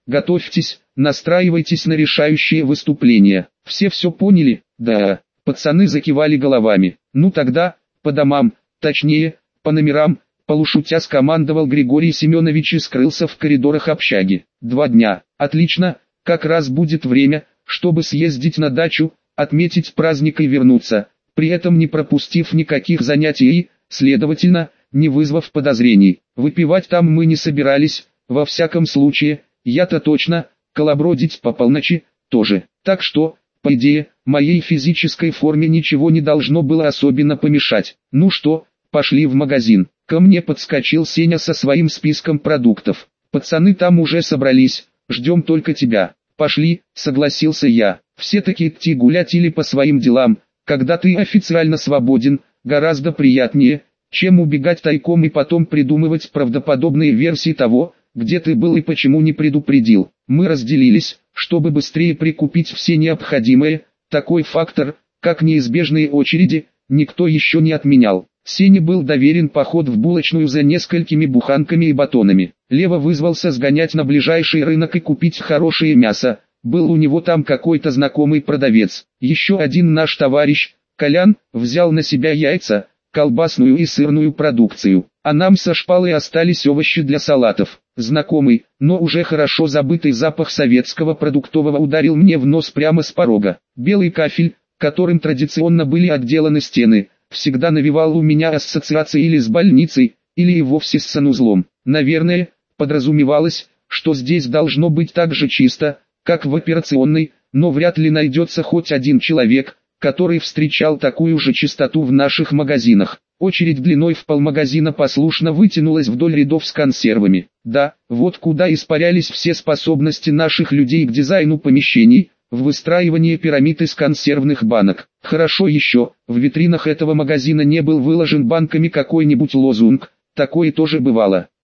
готовьтесь, настраивайтесь на решающее выступление. Все все поняли? Да. Пацаны закивали головами. Ну тогда, по домам, точнее, по номерам, полушутя скомандовал Григорий Семенович и скрылся в коридорах общаги. Два дня. Отлично, как раз будет время, чтобы съездить на дачу, отметить праздник и вернуться, при этом не пропустив никаких занятий и, следовательно, не вызвав подозрений. Выпивать там мы не собирались, во всяком случае, я-то точно, колобродить по полночи, тоже. Так что, по идее, моей физической форме ничего не должно было особенно помешать. Ну что, пошли в магазин. Ко мне подскочил Сеня со своим списком продуктов. Пацаны там уже собрались, ждем только тебя. Пошли, согласился я. Все-таки идти гулять или по своим делам, когда ты официально свободен, гораздо приятнее, чем убегать тайком и потом придумывать правдоподобные версии того, где ты был и почему не предупредил. Мы разделились, чтобы быстрее прикупить все необходимое. Такой фактор, как неизбежные очереди, никто еще не отменял. Сене был доверен поход в булочную за несколькими буханками и батонами. Лева вызвался сгонять на ближайший рынок и купить хорошее мясо. Был у него там какой-то знакомый продавец. Еще один наш товарищ, Колян, взял на себя яйца, колбасную и сырную продукцию. А нам со шпалой остались овощи для салатов. Знакомый, но уже хорошо забытый запах советского продуктового ударил мне в нос прямо с порога. Белый кафель, которым традиционно были отделаны стены, всегда навевал у меня ассоциации или с больницей, или и вовсе с санузлом. Наверное, подразумевалось, что здесь должно быть так же чисто, как в операционной, но вряд ли найдется хоть один человек, который встречал такую же чистоту в наших магазинах. Очередь длиной в полмагазина послушно вытянулась вдоль рядов с консервами. Да, вот куда испарялись все способности наших людей к дизайну помещений, в выстраивании пирамид из консервных банок. Хорошо еще, в витринах этого магазина не был выложен банками какой-нибудь лозунг, такое тоже бывало.